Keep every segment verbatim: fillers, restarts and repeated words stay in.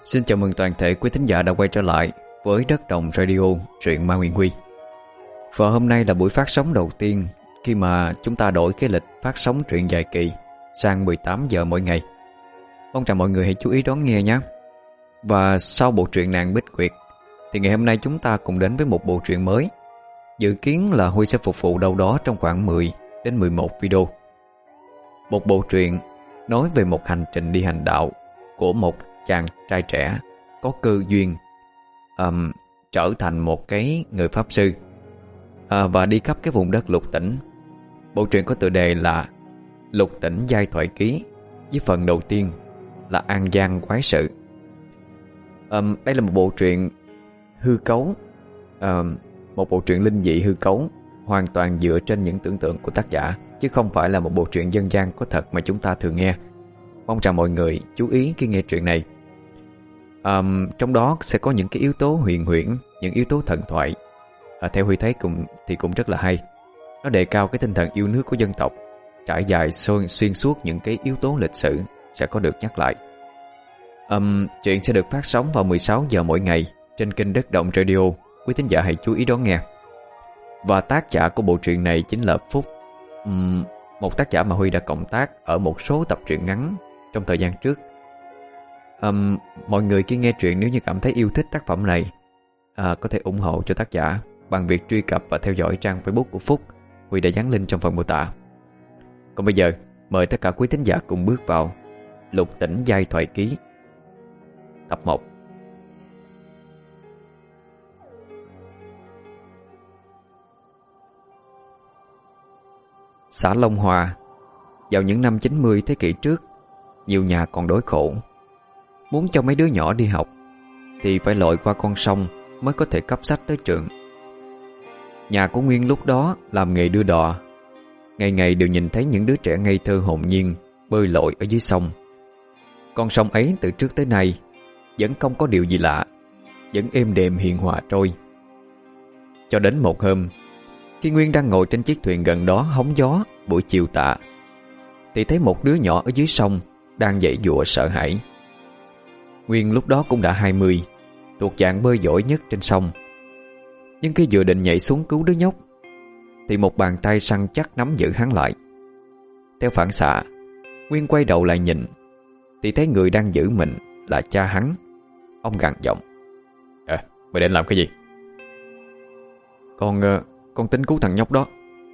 Xin chào mừng toàn thể quý thính giả đã quay trở lại với Đất Đồng Radio, truyện Ma Nguyên Huy. Và hôm nay là buổi phát sóng đầu tiên khi mà chúng ta đổi cái lịch phát sóng truyện dài kỳ sang mười tám giờ mỗi ngày. Mong rằng mọi người hãy chú ý đón nghe nhé. Và sau bộ truyện Nàng Bích Nguyệt thì ngày hôm nay chúng ta cùng đến với một bộ truyện mới. Dự kiến là Huy sẽ phục vụ đâu đó trong khoảng mười đến mười một video. Một bộ truyện nói về một hành trình đi hành đạo của một chàng trai trẻ có cơ duyên um, trở thành một cái người pháp sư à, và đi khắp cái vùng đất Lục Tỉnh. Bộ truyện có tựa đề là Lục Tỉnh Giai Thoại Ký, với phần đầu tiên là An Giang Quái Sự. um, Đây là một bộ truyện hư cấu, um, một bộ truyện linh dị hư cấu, hoàn toàn dựa trên những tưởng tượng của tác giả, chứ không phải là một bộ truyện dân gian có thật mà chúng ta thường nghe. Mong rằng mọi người chú ý khi nghe truyện này. um, Trong đó sẽ có những cái yếu tố huyền huyễn, những yếu tố thần thoại. à, Theo Huy thấy cũng, thì cũng rất là hay. Nó đề cao cái tinh thần yêu nước của dân tộc, trải dài xuyên, xuyên suốt những cái yếu tố lịch sử sẽ có được nhắc lại. um, Chuyện sẽ được phát sóng vào mười sáu giờ mỗi ngày trên kênh Đất Động Radio. Quý thính giả hãy chú ý đón nghe. Và tác giả của bộ truyện này chính là Phúc, um, một tác giả mà Huy đã cộng tác ở một số tập truyện ngắn trong thời gian trước. um, Mọi người khi nghe truyện, nếu như cảm thấy yêu thích tác phẩm này, à, có thể ủng hộ cho tác giả bằng việc truy cập và theo dõi trang Facebook của Phúc. Huy đã dán link trong phần mô tả. Còn bây giờ, mời tất cả quý thính giả cùng bước vào Lục Tỉnh Giai Thoại Ký, tập một. Xã Long Hòa, vào những năm chín mươi thế kỷ trước, nhiều nhà còn đói khổ. Muốn cho mấy đứa nhỏ đi học thì phải lội qua con sông mới có thể cấp sách tới trường. Nhà của Nguyên lúc đó làm nghề đưa đò. Ngày ngày đều nhìn thấy những đứa trẻ ngây thơ hồn nhiên bơi lội ở dưới sông. Con sông ấy từ trước tới nay vẫn không có điều gì lạ, vẫn êm đềm hiền hòa trôi. Cho đến một hôm, khi Nguyên đang ngồi trên chiếc thuyền gần đó hóng gió buổi chiều tạ, thì thấy một đứa nhỏ ở dưới sông đang giãy giụa sợ hãi. Nguyên lúc đó cũng đã hai mươi, thuộc dạng bơi giỏi nhất trên sông. Nhưng khi vừa định nhảy xuống cứu đứa nhóc thì một bàn tay săn chắc nắm giữ hắn lại. Theo phản xạ, Nguyên quay đầu lại nhìn thì thấy người đang giữ mình là cha hắn. Ông gằn giọng: À, mày định làm cái gì? Con, uh, con tính cứu thằng nhóc đó.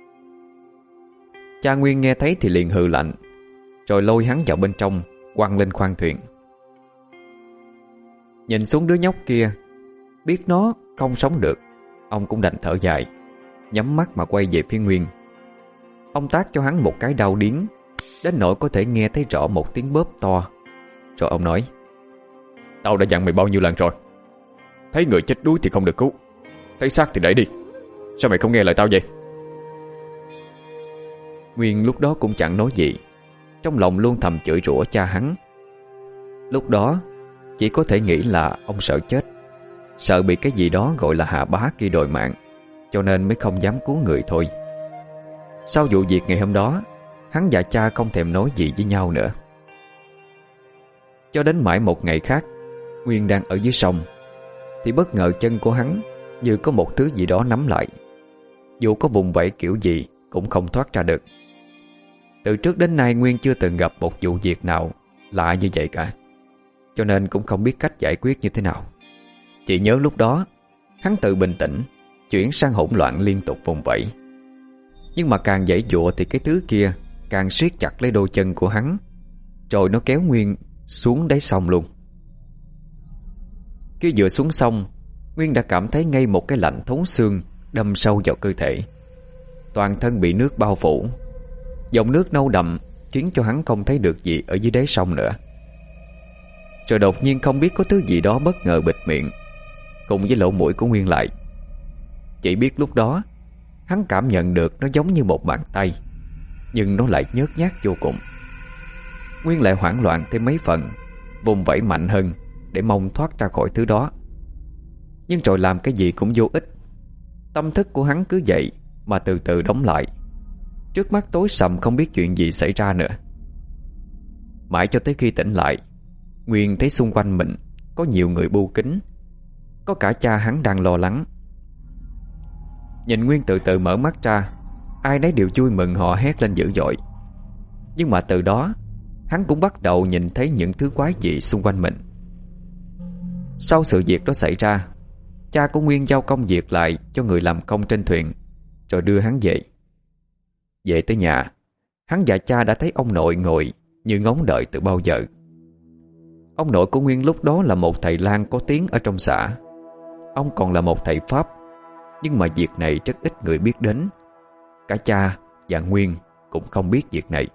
Cha Nguyên nghe thấy thì liền hừ lạnh, rồi lôi hắn vào bên trong, quăng lên khoang thuyền. Nhìn xuống đứa nhóc kia, biết nó không sống được, ông cũng đành thở dài, nhắm mắt mà quay về phía Nguyên. Ông tát cho hắn một cái đau điếng, đến nỗi có thể nghe thấy rõ một tiếng bóp to. Rồi ông nói: Tao đã dặn mày bao nhiêu lần rồi, thấy người chết đuối thì không được cứu, thấy xác thì để đi. Sao mày không nghe lời tao vậy? Nguyên lúc đó cũng chẳng nói gì, trong lòng luôn thầm chửi rủa cha hắn. Lúc đó chỉ có thể nghĩ là ông sợ chết, sợ bị cái gì đó gọi là hạ bá kia đòi mạng, cho nên mới không dám cứu người thôi. Sau vụ việc ngày hôm đó, hắn và cha không thèm nói gì với nhau nữa. Cho đến mãi một ngày khác, Nguyên đang ở dưới sông thì bất ngờ chân của hắn như có một thứ gì đó nắm lại. Dù có vùng vẫy kiểu gì cũng không thoát ra được. Từ trước đến nay Nguyên chưa từng gặp một vụ việc nào lạ như vậy cả, cho nên cũng không biết cách giải quyết như thế nào. Chỉ nhớ lúc đó hắn tự bình tĩnh chuyển sang hỗn loạn liên tục vùng vẫy. Nhưng mà càng giãy giụa thì cái thứ kia càng siết chặt lấy đôi chân của hắn, rồi nó kéo Nguyên xuống đáy sông luôn. Khi vừa xuống sông, Nguyên đã cảm thấy ngay một cái lạnh thấu xương đâm sâu vào cơ thể. Toàn thân bị nước bao phủ, dòng nước nâu đậm khiến cho hắn không thấy được gì ở dưới đáy sông nữa. Rồi đột nhiên không biết có thứ gì đó bất ngờ bịt miệng cùng với lỗ mũi của Nguyên lại. Chỉ biết lúc đó hắn cảm nhận được nó giống như một bàn tay, nhưng nó lại nhớt nhát vô cùng. Nguyên lại hoảng loạn thêm mấy phần, vùng vẫy mạnh hơn để mong thoát ra khỏi thứ đó. Nhưng rồi làm cái gì cũng vô ích. Tâm thức của hắn cứ vậy mà từ từ đóng lại. Trước mắt tối sầm không biết chuyện gì xảy ra nữa. Mãi cho tới khi tỉnh lại, Nguyên thấy xung quanh mình có nhiều người bu kính. Có cả cha hắn đang lo lắng. Nhìn Nguyên từ từ mở mắt ra, ai nấy đều vui mừng họ hét lên dữ dội. Nhưng mà từ đó hắn cũng bắt đầu nhìn thấy những thứ quái dị xung quanh mình. Sau sự việc đó xảy ra, cha của Nguyên giao công việc lại cho người làm công trên thuyền, rồi đưa hắn về. Về tới nhà, hắn và cha đã thấy ông nội ngồi như ngóng đợi từ bao giờ. Ông nội của Nguyên lúc đó là một thầy lang có tiếng ở trong xã. Ông còn là một thầy Pháp, nhưng mà việc này rất ít người biết đến. Cả cha và Nguyên cũng không biết việc này.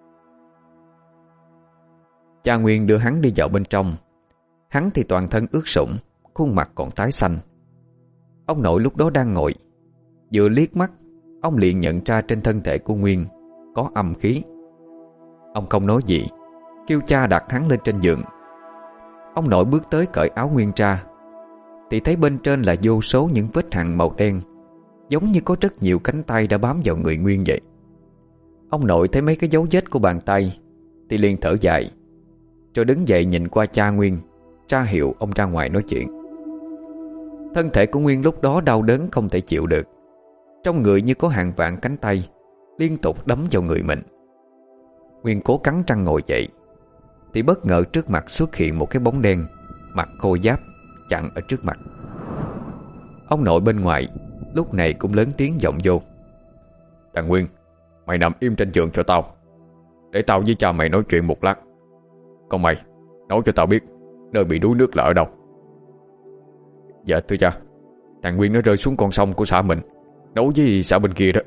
Cha Nguyên đưa hắn đi vào bên trong. Hắn thì toàn thân ướt sũng, khuôn mặt còn tái xanh. Ông nội lúc đó đang ngồi. Vừa liếc mắt, ông liền nhận ra trên thân thể của Nguyên có âm khí. Ông không nói gì, kêu cha đặt hắn lên trên giường. Ông nội bước tới cởi áo Nguyên ra, thì thấy bên trên là vô số những vết hằn màu đen, giống như có rất nhiều cánh tay đã bám vào người Nguyên vậy. Ông nội thấy mấy cái dấu vết của bàn tay thì liền thở dài, rồi đứng dậy nhìn qua cha Nguyên, ra hiệu ông ra ngoài nói chuyện. Thân thể của Nguyên lúc đó đau đớn không thể chịu được. Trong người như có hàng vạn cánh tay liên tục đấm vào người mình. Nguyên cố cắn răng ngồi dậy, thì bất ngờ trước mặt xuất hiện một cái bóng đen, mặc khôi giáp, chặn ở trước mặt. Ông nội bên ngoài lúc này cũng lớn tiếng vọng vô: "Thằng Nguyên, mày nằm im trên giường cho tao, để tao với cha mày nói chuyện một lát. Còn mày, nói cho tao biết nơi bị đuối nước là ở đâu." "Dạ thưa cha, thằng Nguyên nó rơi xuống con sông của xã mình, nối với xã bên kia đó."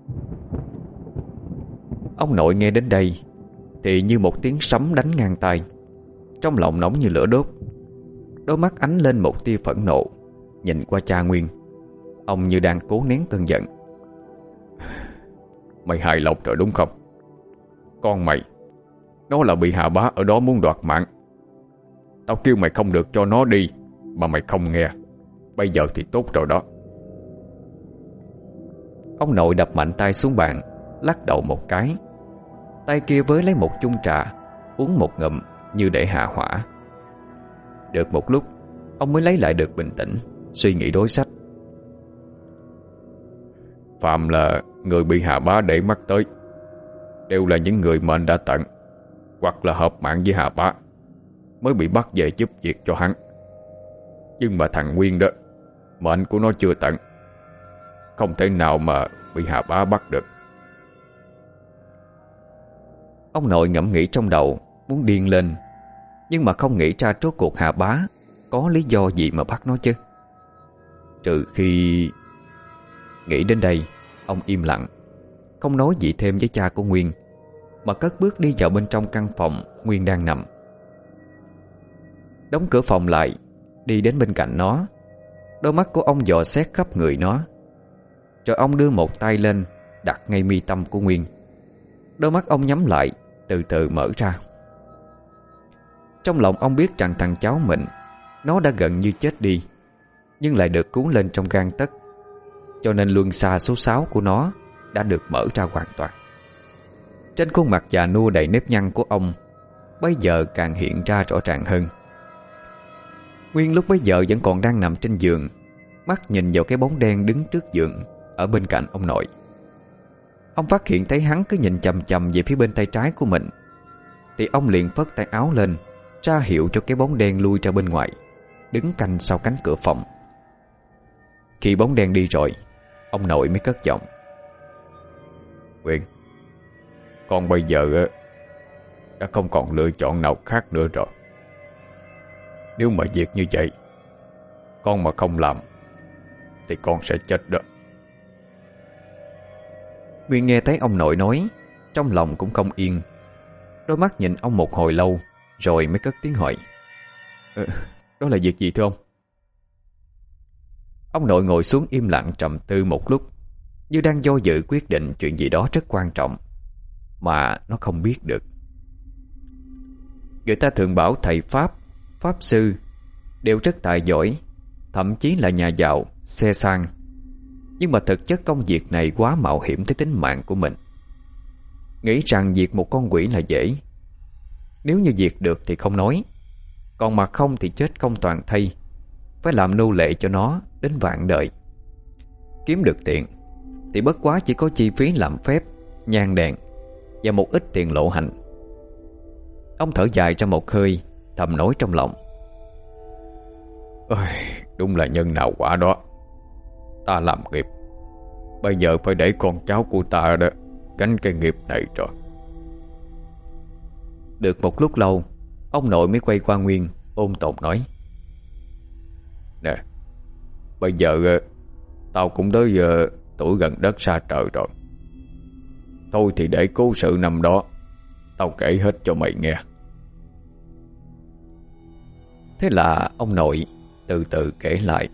Ông nội nghe đến đây thì như một tiếng sấm đánh ngang tai. Trong lòng nóng như lửa đốt. Đôi mắt ánh lên một tia phẫn nộ, nhìn qua cha Nguyên. Ông như đang cố nén cơn giận. "Mày hài lòng rồi đúng không? Con mày, nó là bị Hà Bá ở đó muốn đoạt mạng. Tao kêu mày không được cho nó đi mà mày không nghe. Bây giờ thì tốt rồi đó." Ông nội đập mạnh tay xuống bàn, lắc đầu một cái. Tay kia với lấy một chung trà, uống một ngụm như để hạ hỏa. Được một lúc, ông mới lấy lại được bình tĩnh, suy nghĩ đối sách. "Phạm là người bị Hà Bá để mắt tới đều là những người mệnh đã tận, hoặc là hợp mạng với Hà Bá, mới bị bắt về giúp việc cho hắn. Nhưng mà thằng Nguyên đó, mệnh của nó chưa tận, không thể nào mà bị Hà Bá bắt được." Ông nội ngẫm nghĩ trong đầu, muốn điên lên, nhưng mà không nghĩ ra rốt cuộc Hà Bá có lý do gì mà bắt nó chứ. Trừ khi... Nghĩ đến đây, ông im lặng, không nói gì thêm với cha của Nguyên, mà cất bước đi vào bên trong căn phòng Nguyên đang nằm. Đóng cửa phòng lại, đi đến bên cạnh nó. Đôi mắt của ông dò xét khắp người nó, rồi ông đưa một tay lên đặt ngay mi tâm của Nguyên. Đôi mắt ông nhắm lại, từ từ mở ra. Trong lòng ông biết rằng thằng cháu mình, nó đã gần như chết đi, nhưng lại được cứu lên trong gang tấc, cho nên luân xa số sáu của nó đã được mở ra hoàn toàn. Trên khuôn mặt già nua đầy nếp nhăn của ông bây giờ càng hiện ra rõ ràng hơn. Nguyên lúc bấy giờ vẫn còn đang nằm trên giường, mắt nhìn vào cái bóng đen đứng trước giường ở bên cạnh ông nội. Ông phát hiện thấy hắn cứ nhìn chằm chằm về phía bên tay trái của mình, thì ông liền phất tay áo lên, ra hiệu cho cái bóng đen lui ra bên ngoài, đứng canh sau cánh cửa phòng. Khi bóng đen đi rồi, ông nội mới cất giọng: "Nguyên, con bây giờ đã không còn lựa chọn nào khác nữa rồi. Nếu mà việc như vậy con mà không làm thì con sẽ chết đó." Nguyên nghe thấy ông nội nói, trong lòng cũng không yên. Đôi mắt nhìn ông một hồi lâu, rồi mới cất tiếng hỏi: ờ, "Đó là việc gì thưa ông?" Ông nội ngồi xuống im lặng trầm tư một lúc, như đang do dự quyết định chuyện gì đó rất quan trọng mà nó không biết được. Người ta thường bảo thầy Pháp, Pháp Sư đều rất tài giỏi, thậm chí là nhà giàu, xe sang. Nhưng mà thực chất công việc này quá mạo hiểm tới tính mạng của mình. Nghĩ rằng diệt một con quỷ là dễ. Nếu như diệt được thì không nói, Còn mà không thì chết không toàn thây, phải làm nô lệ cho nó đến vạn đời. Kiếm được tiền thì bất quá chỉ có chi phí làm phép, nhang đèn và một ít tiền lộ hành. Ông thở dài ra một hơi, thầm nói trong lòng: Ôi, đúng là nhân nào quả đó. Ta làm nghiệp, bây giờ phải để con cháu của ta đó gánh cái nghiệp này rồi. Được một lúc lâu, ông nội mới quay qua Nguyên, ôm tồn nói: Nè, bây giờ tao cũng tới giờ tuổi gần đất xa trời rồi. Thôi thì để cố sự năm đó tao kể hết cho mày nghe. Thế là ông nội từ từ kể lại.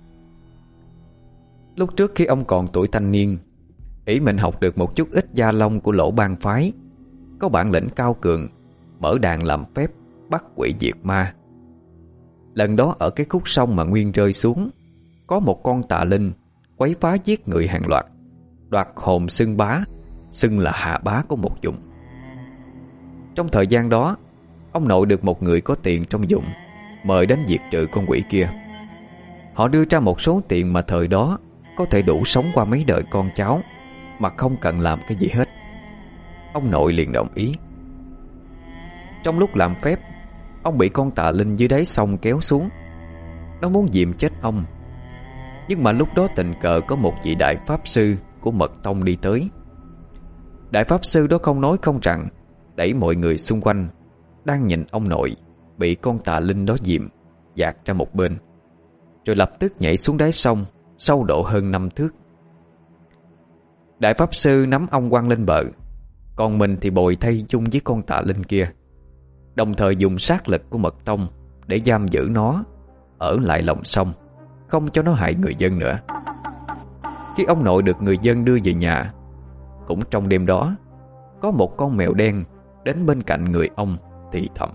Lúc trước khi ông còn tuổi thanh niên, ỷ mình học được một chút ít gia long của lỗ bang phái, có bản lĩnh cao cường, mở đàn làm phép, bắt quỷ diệt ma. Lần đó ở cái khúc sông mà Nguyên rơi xuống, có một con tà linh quấy phá giết người hàng loạt, đoạt hồn xưng bá, xưng là hạ bá của một vùng. Trong thời gian đó, ông nội được một người có tiền trong vùng mời đến diệt trừ con quỷ kia. Họ đưa ra một số tiền mà thời đó có thể đủ sống qua mấy đời con cháu mà không cần làm cái gì hết. Ông nội liền đồng ý. Trong lúc làm phép, ông bị con tà linh dưới đáy sông kéo xuống. Nó muốn dìm chết ông, nhưng mà lúc đó tình cờ có một vị đại pháp sư của mật tông đi tới. Đại pháp sư đó không nói không rằng, đẩy mọi người xung quanh đang nhìn ông nội bị con tà linh đó dìm dạt ra một bên, rồi lập tức nhảy xuống đáy sông sâu độ hơn năm thước. Đại pháp sư nắm ông quăng lên bờ, còn mình thì bồi thay chung với con tà linh kia, đồng thời dùng sát lực của mật tông để giam giữ nó ở lại lòng sông, không cho nó hại người dân nữa. Khi ông nội được người dân đưa về nhà, cũng trong đêm đó, có một con mèo đen đến bên cạnh người ông thì thầm: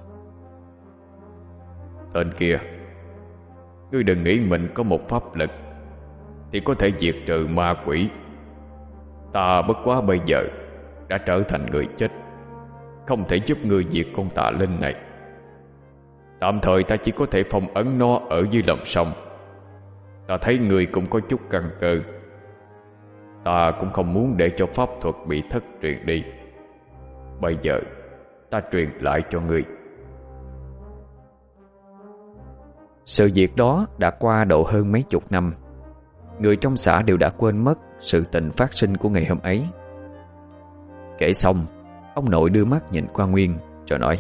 Tên kia, ngươi đừng nghĩ mình có một pháp lực thì có thể diệt trừ ma quỷ. Ta bất quá bây giờ đã trở thành người chết, không thể giúp ngươi diệt con tà linh này. Tạm thời ta chỉ có thể phong ấn nó ở dưới lòng sông. Ta thấy ngươi cũng có chút căn cơ, ta cũng không muốn để cho pháp thuật bị thất truyền đi. Bây giờ ta truyền lại cho ngươi. Sự việc đó đã qua độ hơn mấy chục năm. Người trong xã đều đã quên mất sự tình phát sinh của ngày hôm ấy. Kể xong, ông nội đưa mắt nhìn qua Nguyên rồi nói: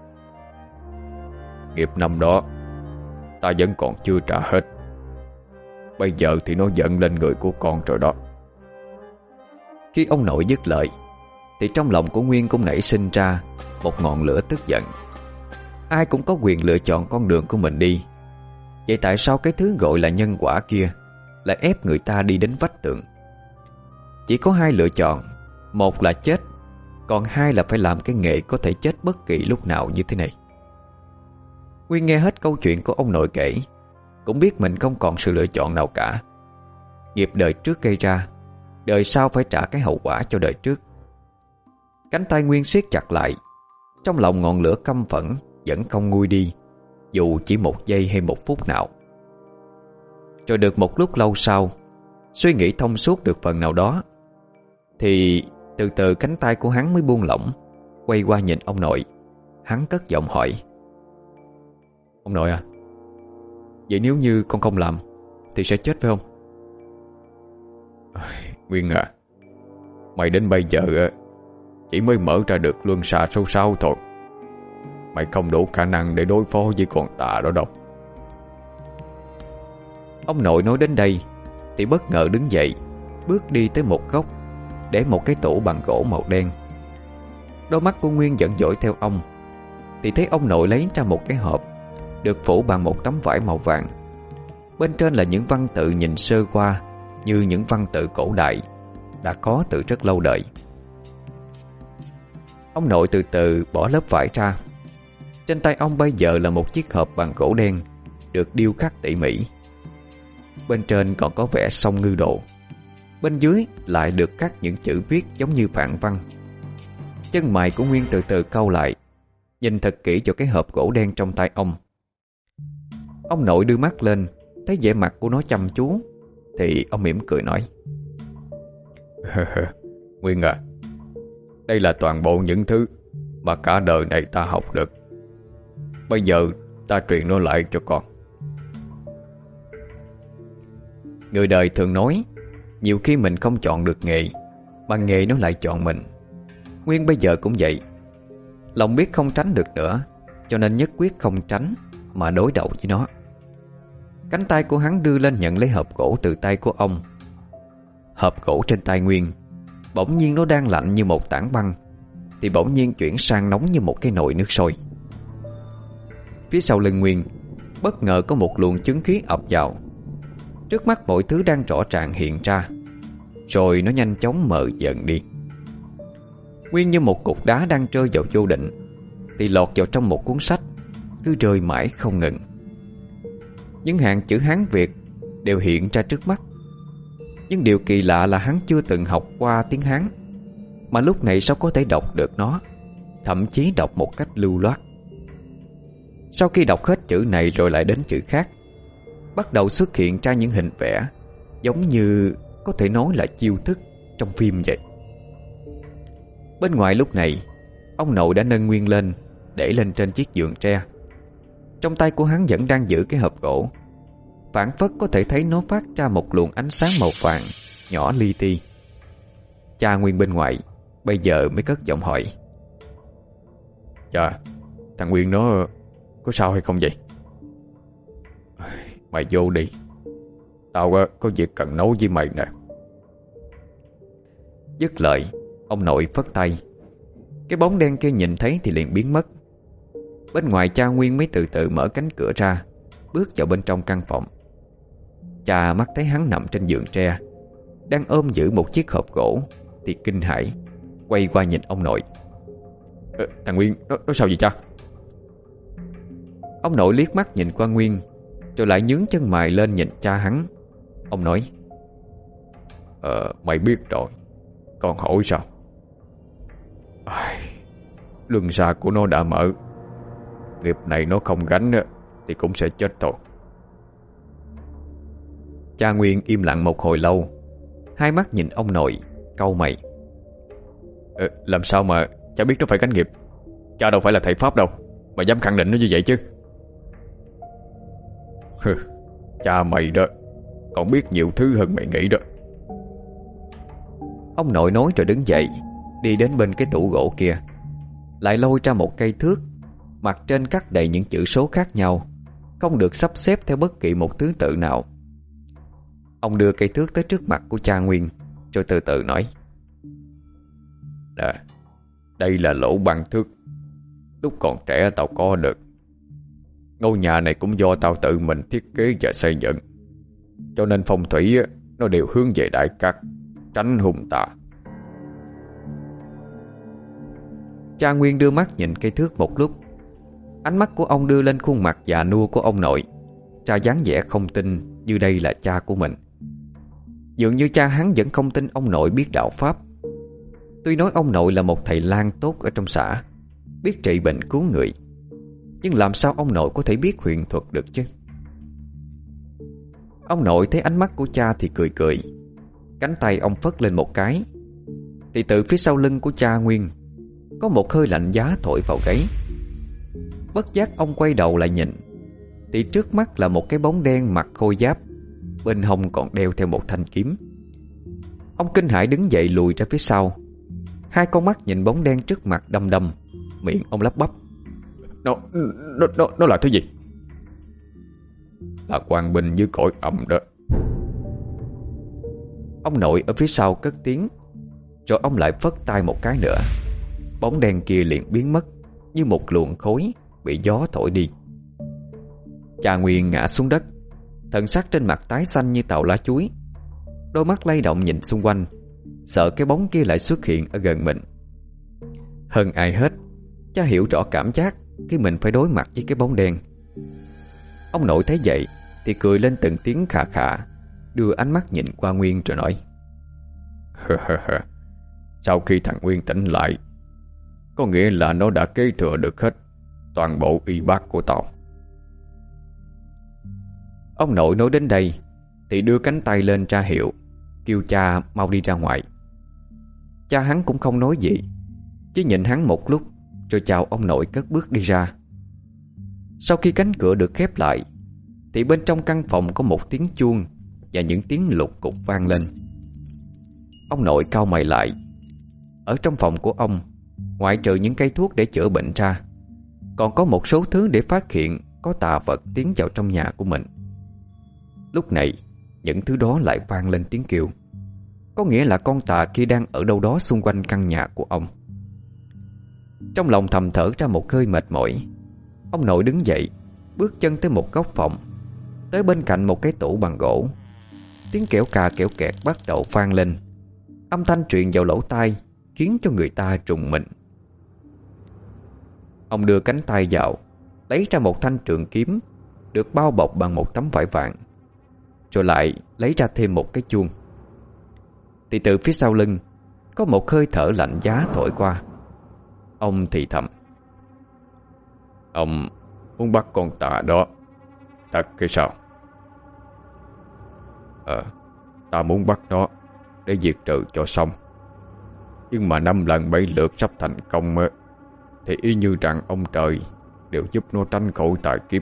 Nghiệp năm đó ta vẫn còn chưa trả hết. Bây giờ thì nó giận lên người của con rồi đó. Khi ông nội dứt lời thì trong lòng của Nguyên cũng nảy sinh ra một ngọn lửa tức giận. Ai cũng có quyền lựa chọn con đường của mình đi. Vậy tại sao cái thứ gọi là nhân quả kia lại ép người ta đi đến vách tường? Chỉ có hai lựa chọn: một là chết, còn hai là phải làm cái nghề có thể chết bất kỳ lúc nào như thế này. Nguyên nghe hết câu chuyện của ông nội kể, cũng biết mình không còn sự lựa chọn nào cả. Nghiệp đời trước gây ra, đời sau phải trả cái hậu quả cho đời trước. Cánh tay Nguyên siết chặt lại, trong lòng ngọn lửa căm phẫn vẫn không nguôi đi, dù chỉ một giây hay một phút nào. Rồi được một lúc lâu sau, suy nghĩ thông suốt được phần nào đó, thì từ từ cánh tay của hắn mới buông lỏng. Quay qua nhìn ông nội, hắn cất giọng hỏi: Ông nội à, vậy nếu như con không làm thì sẽ chết phải không? Nguyên à, mày đến bây giờ chỉ mới mở ra được luân xà số sáu thôi. Mày không đủ khả năng để đối phó với con tà đó đâu. Ông nội nói đến đây thì bất ngờ đứng dậy, bước đi tới một góc, để một cái tủ bằng gỗ màu đen. Đôi mắt của Nguyên dẫn dỗi theo ông, thì thấy ông nội lấy ra một cái hộp được phủ bằng một tấm vải màu vàng. Bên trên là những văn tự nhìn sơ qua như những văn tự cổ đại, đã có từ rất lâu đời. Ông nội từ từ bỏ lớp vải ra. Trên tay ông bây giờ là một chiếc hộp bằng gỗ đen được điêu khắc tỉ mỉ. Bên trên còn có vẽ sông ngư độ, bên dưới lại được khắc những chữ viết giống như phạn văn. Chân mày của Nguyên từ từ cau lại, nhìn thật kỹ vào cái hộp gỗ đen trong tay ông, Ông nội đưa mắt lên, thấy vẻ mặt của nó chăm chú, thì ông mỉm cười nói: Nguyên à, đây là toàn bộ những thứ mà cả đời này ta học được. Bây giờ ta truyền nó lại cho con. Người đời thường nói, nhiều khi mình không chọn được nghề, mà nghề nó lại chọn mình. Nguyên bây giờ cũng vậy. Lòng biết không tránh được nữa, cho nên nhất quyết không tránh, mà đối đầu với nó. Cánh tay của hắn đưa lên nhận lấy hộp gỗ từ tay của ông. Hộp gỗ trên tay Nguyên, bỗng nhiên nó đang lạnh như một tảng băng, thì bỗng nhiên chuyển sang nóng như một cái nồi nước sôi. Phía sau lưng Nguyên, bất ngờ có một luồng chứng khí ập vào. Trước mắt mọi thứ đang rõ ràng hiện ra, rồi nó nhanh chóng mờ dần đi. Nguyên như một cục đá đang rơi vào vô định, thì lọt vào trong một cuốn sách, cứ rơi mãi không ngừng. Những hàng chữ Hán Việt đều hiện ra trước mắt. Nhưng điều kỳ lạ là hắn chưa từng học qua tiếng Hán, mà lúc này sao có thể đọc được nó, thậm chí đọc một cách lưu loát. Sau khi đọc hết chữ này rồi lại đến chữ khác, bắt đầu xuất hiện ra những hình vẽ giống như có thể nói là chiêu thức trong phim vậy. Bên ngoài lúc này, ông nội đã nâng Nguyên lên, để lên trên chiếc giường tre. Trong tay của hắn vẫn đang giữ cái hộp gỗ, phảng phất có thể thấy nó phát ra một luồng ánh sáng màu vàng nhỏ li ti. Cha Nguyên bên ngoài bây giờ mới cất giọng hỏi: Dạ, thằng Nguyên nó có sao hay không vậy? Mày vô đi, tao có việc cần nói với mày nè. Dứt lời, ông nội phất tay. Cái bóng đen kia nhìn thấy thì liền biến mất. Bên ngoài cha Nguyên mới từ từ mở cánh cửa ra, bước vào bên trong căn phòng. Cha mắt thấy hắn nằm trên giường tre, đang ôm giữ một chiếc hộp gỗ, thì kinh hãi quay qua nhìn ông nội. ờ, Thằng Nguyên nó, nó sao vậy cha? Ông nội liếc mắt nhìn qua Nguyên, rồi lại nhướng chân mày lên nhìn cha hắn. Ông nói: Ờ, mày biết rồi, con hỏi sao? À, luân xa của nó đã mở, nghiệp này nó không gánh thì cũng sẽ chết thôi. Cha Nguyên im lặng một hồi lâu, hai mắt nhìn ông nội, cau mày. ờ, Làm sao mà cha biết nó phải gánh nghiệp? Cha đâu phải là thầy Pháp đâu mà dám khẳng định nó như vậy chứ. Cha mày đó còn biết nhiều thứ hơn mày nghĩ đó. Ông nội nói rồi đứng dậy, đi đến bên cái tủ gỗ kia, lại lôi ra một cây thước, mặt trên khắc đầy những chữ số khác nhau, không được sắp xếp theo bất kỳ một thứ tự nào. Ông đưa cây thước tới trước mặt của cha Nguyên, rồi từ từ nói: Nè, đây là lỗ băng thước. Lúc còn trẻ tao có được. Ngôi nhà này cũng do tao tự mình thiết kế và xây dựng, cho nên phong thủy nó đều hướng về đại cát, tránh hung tà. Cha Nguyên đưa mắt nhìn cây thước một lúc. Ánh mắt của ông đưa lên khuôn mặt già nua của ông nội, ra dáng vẻ không tin như đây là cha của mình. Dường như cha hắn vẫn không tin ông nội biết đạo Pháp. Tuy nói ông nội là một thầy lang tốt ở trong xã, biết trị bệnh cứu người, nhưng làm sao ông nội có thể biết huyền thuật được chứ? Ông nội thấy ánh mắt của cha thì cười cười. Cánh tay ông phất lên một cái, thì từ phía sau lưng của cha Nguyên có một hơi lạnh giá thổi vào gáy. Bất giác ông quay đầu lại nhìn, thì trước mắt là một cái bóng đen mặc khôi giáp, bên hông còn đeo theo một thanh kiếm. Ông kinh hãi đứng dậy lùi ra phía sau. Hai con mắt nhìn bóng đen trước mặt đăm đăm, miệng ông lắp bắp: Nó, nó, nó, nó là thứ gì? Là quang binh dưới cõi âm đó. Ông nội ở phía sau cất tiếng, rồi ông lại phất tay một cái nữa. Bóng đen kia liền biến mất như một luồng khói bị gió thổi đi. Cha Nguyên ngã xuống đất, thần sắc trên mặt tái xanh như tàu lá chuối, đôi mắt lay động nhìn xung quanh, sợ cái bóng kia lại xuất hiện ở gần mình. Hơn ai hết, cha hiểu rõ cảm giác khi mình phải đối mặt với cái bóng đen. Ông nội thấy vậy thì cười lên từng tiếng khà khà, đưa ánh mắt nhìn qua Nguyên rồi nói: Sau khi thằng Nguyên tỉnh lại, có nghĩa là nó đã kế thừa được hết toàn bộ y bác của tao. Ông nội nói đến đây thì đưa cánh tay lên ra hiệu, kêu cha mau đi ra ngoài. Cha hắn cũng không nói gì, chỉ nhìn hắn một lúc rồi chào ông nội cất bước đi ra. Sau khi cánh cửa được khép lại thì bên trong căn phòng có một tiếng chuông và những tiếng lục cục vang lên. Ông nội cau mày lại. Ở trong phòng của ông, ngoại trừ những cây thuốc để chữa bệnh ra, còn có một số thứ để phát hiện có tà vật tiến vào trong nhà của mình. Lúc này, những thứ đó lại vang lên tiếng kêu, có nghĩa là con tà kia đang ở đâu đó xung quanh căn nhà của ông. Trong lòng thầm thở ra một hơi mệt mỏi, ông nội đứng dậy, bước chân tới một góc phòng, tới bên cạnh một cái tủ bằng gỗ. Tiếng kẽo cà kẽo kẹt bắt đầu vang lên, âm thanh truyền vào lỗ tai khiến cho người ta rùng mình. Ông đưa cánh tay vào, lấy ra một thanh trường kiếm được bao bọc bằng một tấm vải vàng, rồi lại lấy ra thêm một cái chuông. Thì từ phía sau lưng có một hơi thở lạnh giá thổi qua. Ông thì thầm: Ông muốn bắt con tà đó thật hay sao? Ờ, ta muốn bắt nó để diệt trừ cho xong. Nhưng mà năm lần bảy lượt sắp thành công thì y như rằng ông trời đều giúp nó tránh khỏi tài kiếp.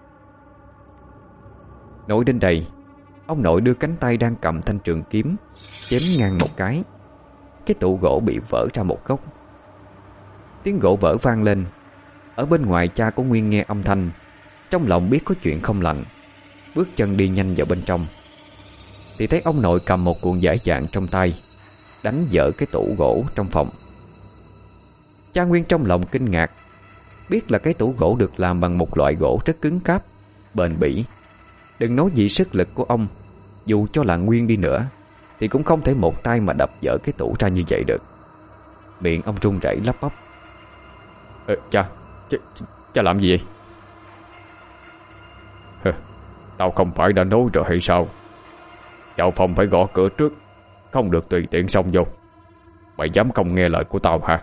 Nói đến đây, ông nội đưa cánh tay đang cầm thanh trường kiếm chém ngang một cái. Cái tủ gỗ bị vỡ ra một góc. Tiếng gỗ vỡ vang lên. Ở bên ngoài cha của Nguyên nghe âm thanh, trong lòng biết có chuyện không lành, bước chân đi nhanh vào bên trong. Thì thấy ông nội cầm một cuộn vải vàng trong tay, đánh vỡ cái tủ gỗ trong phòng. Cha Nguyên trong lòng kinh ngạc, biết là cái tủ gỗ được làm bằng một loại gỗ rất cứng cáp, bền bỉ. Đừng nói gì sức lực của ông, dù cho là Nguyên đi nữa thì cũng không thể một tay mà đập vỡ cái tủ ra như vậy được. Miệng ông run rẩy lắp bắp: Ờ, cha, cha, cha làm gì vậy? Hừ, tao không phải đã nói rồi hay sao? Vào phòng phải gõ cửa trước, không được tùy tiện xông vô. Mày dám không nghe lời của tao hả?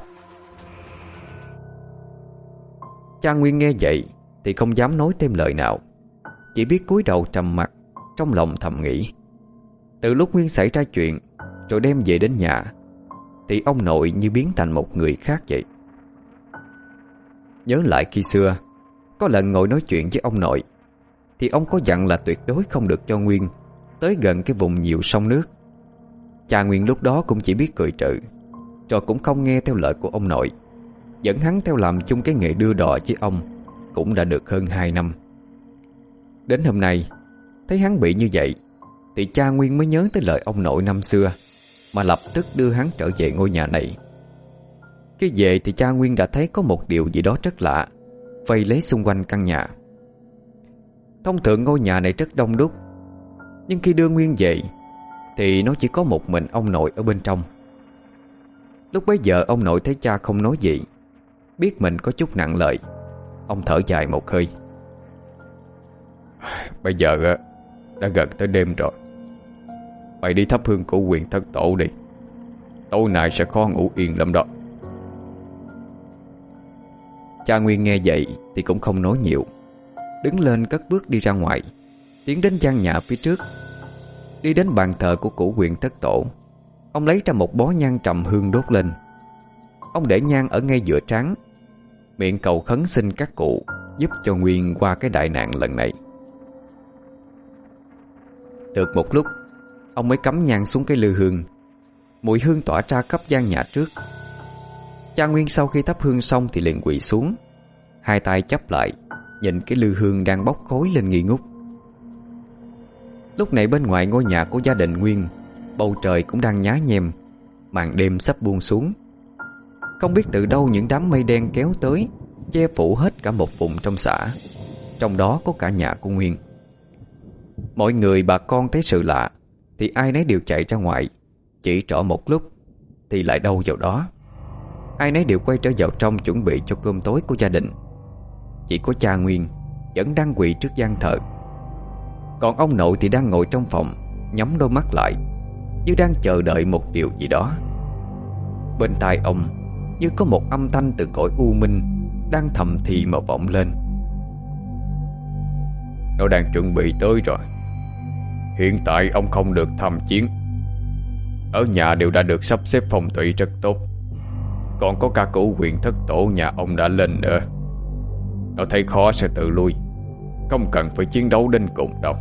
Cha Nguyên nghe vậy thì không dám nói thêm lời nào, chỉ biết cúi đầu trầm mặc, trong lòng thầm nghĩ. Từ lúc Nguyên xảy ra chuyện rồi đem về đến nhà thì ông nội như biến thành một người khác vậy. Nhớ lại khi xưa, có lần ngồi nói chuyện với ông nội thì ông có dặn là tuyệt đối không được cho Nguyên tới gần cái vùng nhiều sông nước. Cha Nguyên lúc đó cũng chỉ biết cười trừ, rồi cũng không nghe theo lời của ông nội, dẫn hắn theo làm chung cái nghề đưa đò với ông. Cũng đã được hơn hai năm. Đến hôm nay thấy hắn bị như vậy thì cha Nguyên mới nhớ tới lời ông nội năm xưa, mà lập tức đưa hắn trở về ngôi nhà này. Khi về thì cha Nguyên đã thấy có một điều gì đó rất lạ vây lấy xung quanh căn nhà. Thông thường ngôi nhà này rất đông đúc, nhưng khi đưa Nguyên về thì nó chỉ có một mình ông nội ở bên trong. Lúc bấy giờ ông nội thấy cha không nói gì, biết mình có chút nặng lời. Ông thở dài một hơi: Bây giờ đã gần tới đêm rồi, mày đi thắp hương cửu quyền thất tổ đi. Tối nay sẽ khó ngủ yên lắm đó. Cha Nguyên nghe vậy thì cũng không nói nhiều, đứng lên cất bước đi ra ngoài, tiến đến gian nhà phía trước. Đi đến bàn thờ của cửu quyền thất tổ, ông lấy ra một bó nhang trầm hương đốt lên. Ông để nhang ở ngay giữa trán, miệng cầu khấn xin các cụ giúp cho Nguyên qua cái đại nạn lần này. Được một lúc, ông mới cắm nhang xuống cái lư hương. Mùi hương tỏa ra khắp gian nhà trước. Cha Nguyên sau khi thắp hương xong thì liền quỳ xuống, hai tay chắp lại, nhìn cái lư hương đang bốc khói lên nghi ngút. Lúc này bên ngoài ngôi nhà của gia đình Nguyên, bầu trời cũng đang nhá nhem, màn đêm sắp buông xuống. Không biết từ đâu những đám mây đen kéo tới, che phủ hết cả một vùng trong xã, trong đó có cả nhà của Nguyên. Mọi người bà con thấy sự lạ thì ai nấy đều chạy ra ngoài, chỉ trỏ một lúc thì lại đâu vào đó. Ai nấy đều quay trở vào trong chuẩn bị cho cơm tối của gia đình. Chỉ có cha Nguyên vẫn đang quỳ trước gian thờ. Còn ông nội thì đang ngồi trong phòng, nhắm đôi mắt lại, như đang chờ đợi một điều gì đó. Bên tai ông như có một âm thanh từ cõi u minh đang thầm thì mà vọng lên: Nó đang chuẩn bị tới rồi. Hiện tại ông không được tham chiến. Ở nhà đều đã được sắp xếp phong thủy rất tốt. Còn có cả cửu quyền thất tổ nhà ông đã lên nữa. Nó thấy khó sẽ tự lui, không cần phải chiến đấu đến cùng đâu.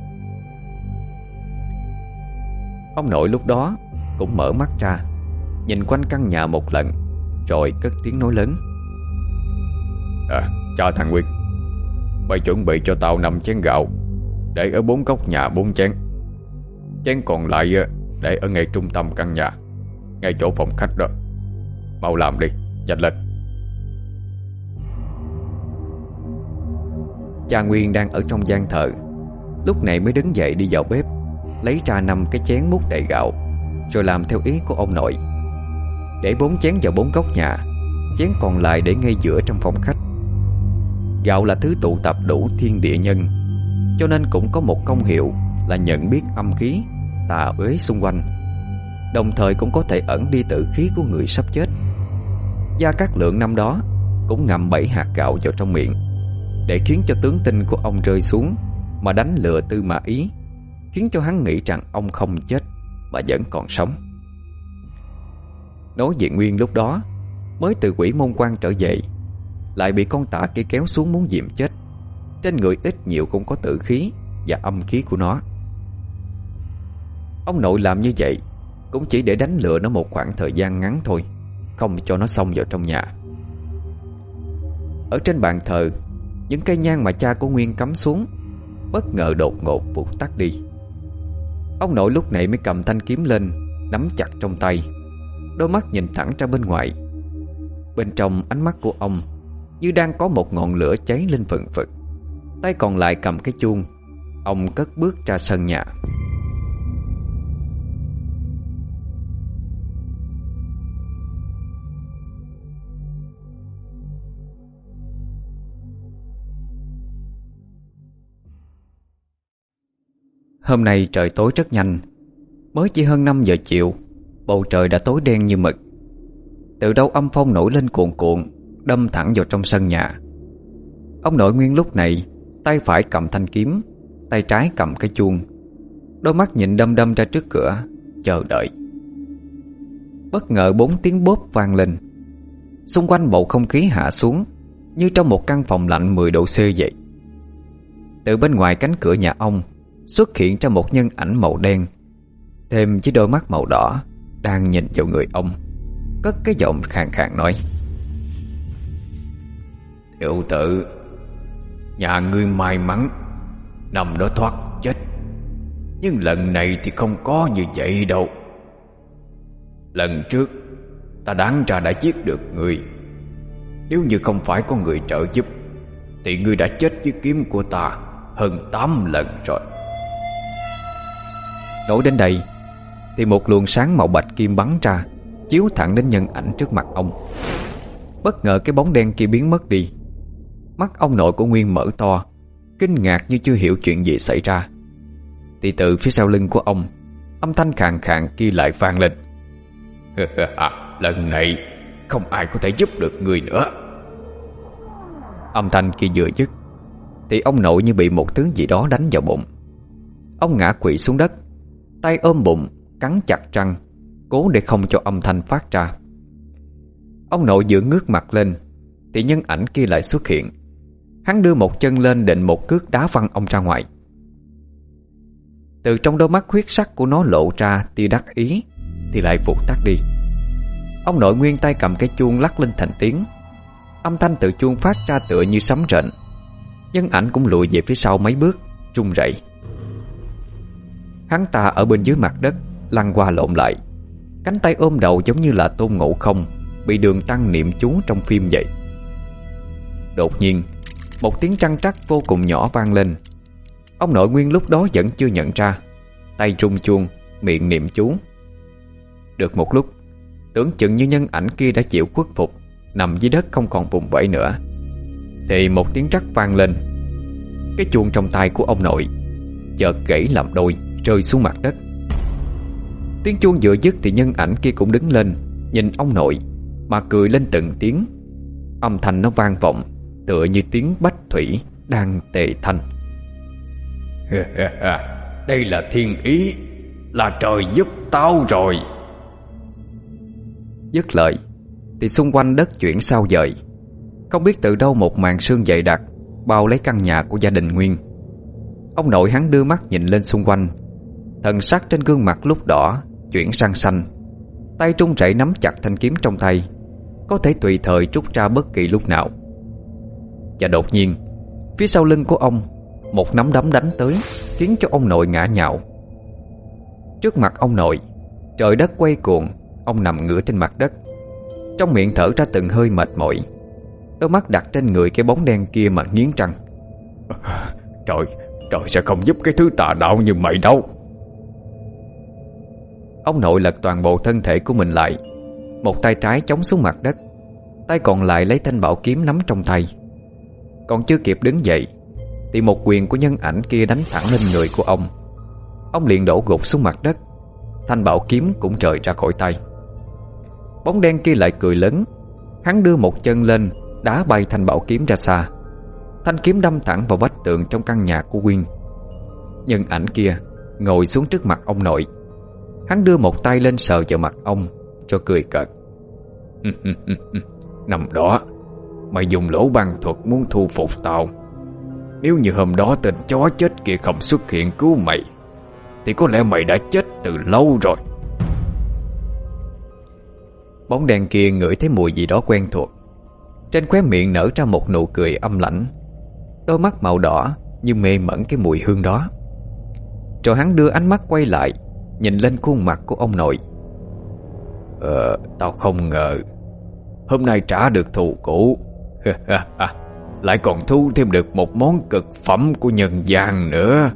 Ông nội lúc đó cũng mở mắt ra, nhìn quanh căn nhà một lần, rồi cất tiếng nói lớn. À, chào thằng Nguyên. Mày chuẩn bị cho tao năm chén gạo, để ở bốn góc nhà bốn chén. Chén còn lại để ở ngay trung tâm căn nhà, ngay chỗ phòng khách đó. Mau làm đi, nhanh lên. Cha Nguyên đang ở trong gian thờ, lúc này mới đứng dậy đi vào bếp, lấy ra năm cái chén múc đầy gạo, rồi làm theo ý của ông nội. Để bốn chén vào bốn góc nhà, chén còn lại để ngay giữa trong phòng khách. Gạo là thứ tụ tập đủ thiên địa nhân, cho nên cũng có một công hiệu là nhận biết âm khí, tà uế xung quanh, đồng thời cũng có thể ẩn đi tử khí của người sắp chết. Gia Cát Lượng năm đó cũng ngậm bảy hạt gạo vào trong miệng, để khiến cho tướng tinh của ông rơi xuống, mà đánh lừa Tư Mã Ý, khiến cho hắn nghĩ rằng ông không chết mà vẫn còn sống. Nói về Nguyên lúc đó mới từ Quỷ Môn Quan trở về, lại bị con tà kia kéo xuống muốn diệm chết. Trên người ít nhiều cũng có tử khí và âm khí của nó. Ông nội làm như vậy cũng chỉ để đánh lừa nó một khoảng thời gian ngắn thôi, không cho nó xông vào trong nhà. Ở trên bàn thờ, những cây nhang mà cha của Nguyên cắm xuống bất ngờ đột ngột vụt tắt đi. Ông nội lúc này mới cầm thanh kiếm lên, nắm chặt trong tay, đôi mắt nhìn thẳng ra bên ngoài. Bên trong ánh mắt của ông như đang có một ngọn lửa cháy lên phừng phực. Tay còn lại cầm cái chuông. Ông cất bước ra sân nhà. Hôm nay trời tối rất nhanh. Mới chỉ hơn năm giờ chiều, bầu trời đã tối đen như mực. Từ đâu âm phong nổi lên cuồn cuộn, đâm thẳng vào trong sân nhà. Ông nội Nguyên lúc này tay phải cầm thanh kiếm, tay trái cầm cái chuông, đôi mắt nhìn đăm đăm ra trước cửa, chờ đợi. Bất ngờ bốn tiếng bóp vang lên. Xung quanh bầu không khí hạ xuống, như trong một căn phòng lạnh mười độ C vậy. Từ bên ngoài cánh cửa nhà ông xuất hiện ra một nhân ảnh màu đen, thêm với đôi mắt màu đỏ, đang nhìn vào người ông, cất cái giọng khàn khàn nói: Tiểu tử, nhà ngươi may mắn nằm đó thoát chết, nhưng lần này thì không có như vậy đâu. Lần trước ta đáng ra đã giết được ngươi. Nếu như không phải có người trợ giúp thì ngươi đã chết với kiếm của ta hơn tám lần rồi. Nói đến đây thì một luồng sáng màu bạch kim bắn ra, chiếu thẳng đến nhân ảnh trước mặt ông. Bất ngờ cái bóng đen kia biến mất đi. Mắt ông nội của Nguyên mở to, kinh ngạc như chưa hiểu chuyện gì xảy ra. Thì từ phía sau lưng của ông, âm thanh khàn khàn kia lại vang lên: Lần này không ai có thể giúp được người nữa. Âm thanh kia vừa dứt thì ông nội như bị một thứ gì đó đánh vào bụng. Ông ngã quỵ xuống đất, tay ôm bụng, cắn chặt răng, cố để không cho âm thanh phát ra. Ông nội vừa ngước mặt lên thì nhân ảnh kia lại xuất hiện. Hắn đưa một chân lên định một cước đá văng ông ra ngoài. Từ trong đôi mắt huyết sắc của nó lộ ra tia đắc ý, thì lại vụt tắt đi. Ông nội Nguyên tay cầm cái chuông lắc lên thành tiếng. Âm thanh từ chuông phát ra tựa như sấm rền. Nhân ảnh cũng lùi về phía sau mấy bước, run rẩy. Hắn ta ở bên dưới mặt đất lăn qua lộn lại, cánh tay ôm đầu giống như là Tôn Ngộ Không bị Đường Tăng niệm chú trong phim vậy. Đột nhiên một tiếng trăng trắc vô cùng nhỏ vang lên. Ông nội Nguyên lúc đó vẫn chưa nhận ra, tay rung chuông, miệng niệm chú. Được một lúc, tưởng chừng như nhân ảnh kia đã chịu khuất phục, nằm dưới đất không còn vùng vẫy nữa, thì một tiếng trắc vang lên. Cái chuông trong tay của ông nội chợt gãy làm đôi, rơi xuống mặt đất. Tiếng chuông vừa dứt thì nhân ảnh kia cũng đứng lên, nhìn ông nội mà cười lên từng tiếng. Âm thanh nó vang vọng tựa như tiếng bách thủy đang tề thanh. Đây là thiên ý, là trời giúp tao rồi. Dứt lời thì xung quanh đất chuyển sao dời. Không biết từ đâu một màn sương dày đặc bao lấy căn nhà của gia đình Nguyên. Ông nội hắn đưa mắt nhìn lên xung quanh. Thần sắc trên gương mặt lúc đỏ chuyển sang xanh. Tay trung rẩy nắm chặt thanh kiếm trong tay, có thể tùy thời trút ra bất kỳ lúc nào. Và đột nhiên, phía sau lưng của ông, một nắm đấm đánh tới, khiến cho ông nội ngã nhào. Trước mặt ông nội, trời đất quay cuồng. Ông nằm ngửa trên mặt đất, trong miệng thở ra từng hơi mệt mỏi, đôi mắt đặt trên người cái bóng đen kia mà nghiến răng. Trời, trời sẽ không giúp cái thứ tà đạo như mày đâu. Ông nội lật toàn bộ thân thể của mình lại, một tay trái chống xuống mặt đất, tay còn lại lấy thanh bảo kiếm nắm trong tay. Còn chưa kịp đứng dậy thì một quyền của nhân ảnh kia đánh thẳng lên người của ông. Ông liền đổ gục xuống mặt đất, thanh bảo kiếm cũng rời ra khỏi tay. Bóng đen kia lại cười lớn. Hắn đưa một chân lên, đá bay thanh bảo kiếm ra xa. Thanh kiếm đâm thẳng vào vách tường trong căn nhà của Nguyên. Nhân ảnh kia ngồi xuống trước mặt ông nội. Hắn đưa một tay lên sờ vào mặt ông, rồi cười cợt. Năm đó mày dùng lỗ băng thuật muốn thu phục tao. Nếu như hôm đó tên chó chết kia không xuất hiện cứu mày, thì có lẽ mày đã chết từ lâu rồi. Bóng đen kia ngửi thấy mùi gì đó quen thuộc, trên khóe miệng nở ra một nụ cười âm lãnh, đôi mắt màu đỏ như mê mẩn cái mùi hương đó. Rồi hắn đưa ánh mắt quay lại, nhìn lên khuôn mặt của ông nội. Ờ, tao không ngờ hôm nay trả được thù cũ. Lại còn thu thêm được một món cực phẩm của nhân gian nữa.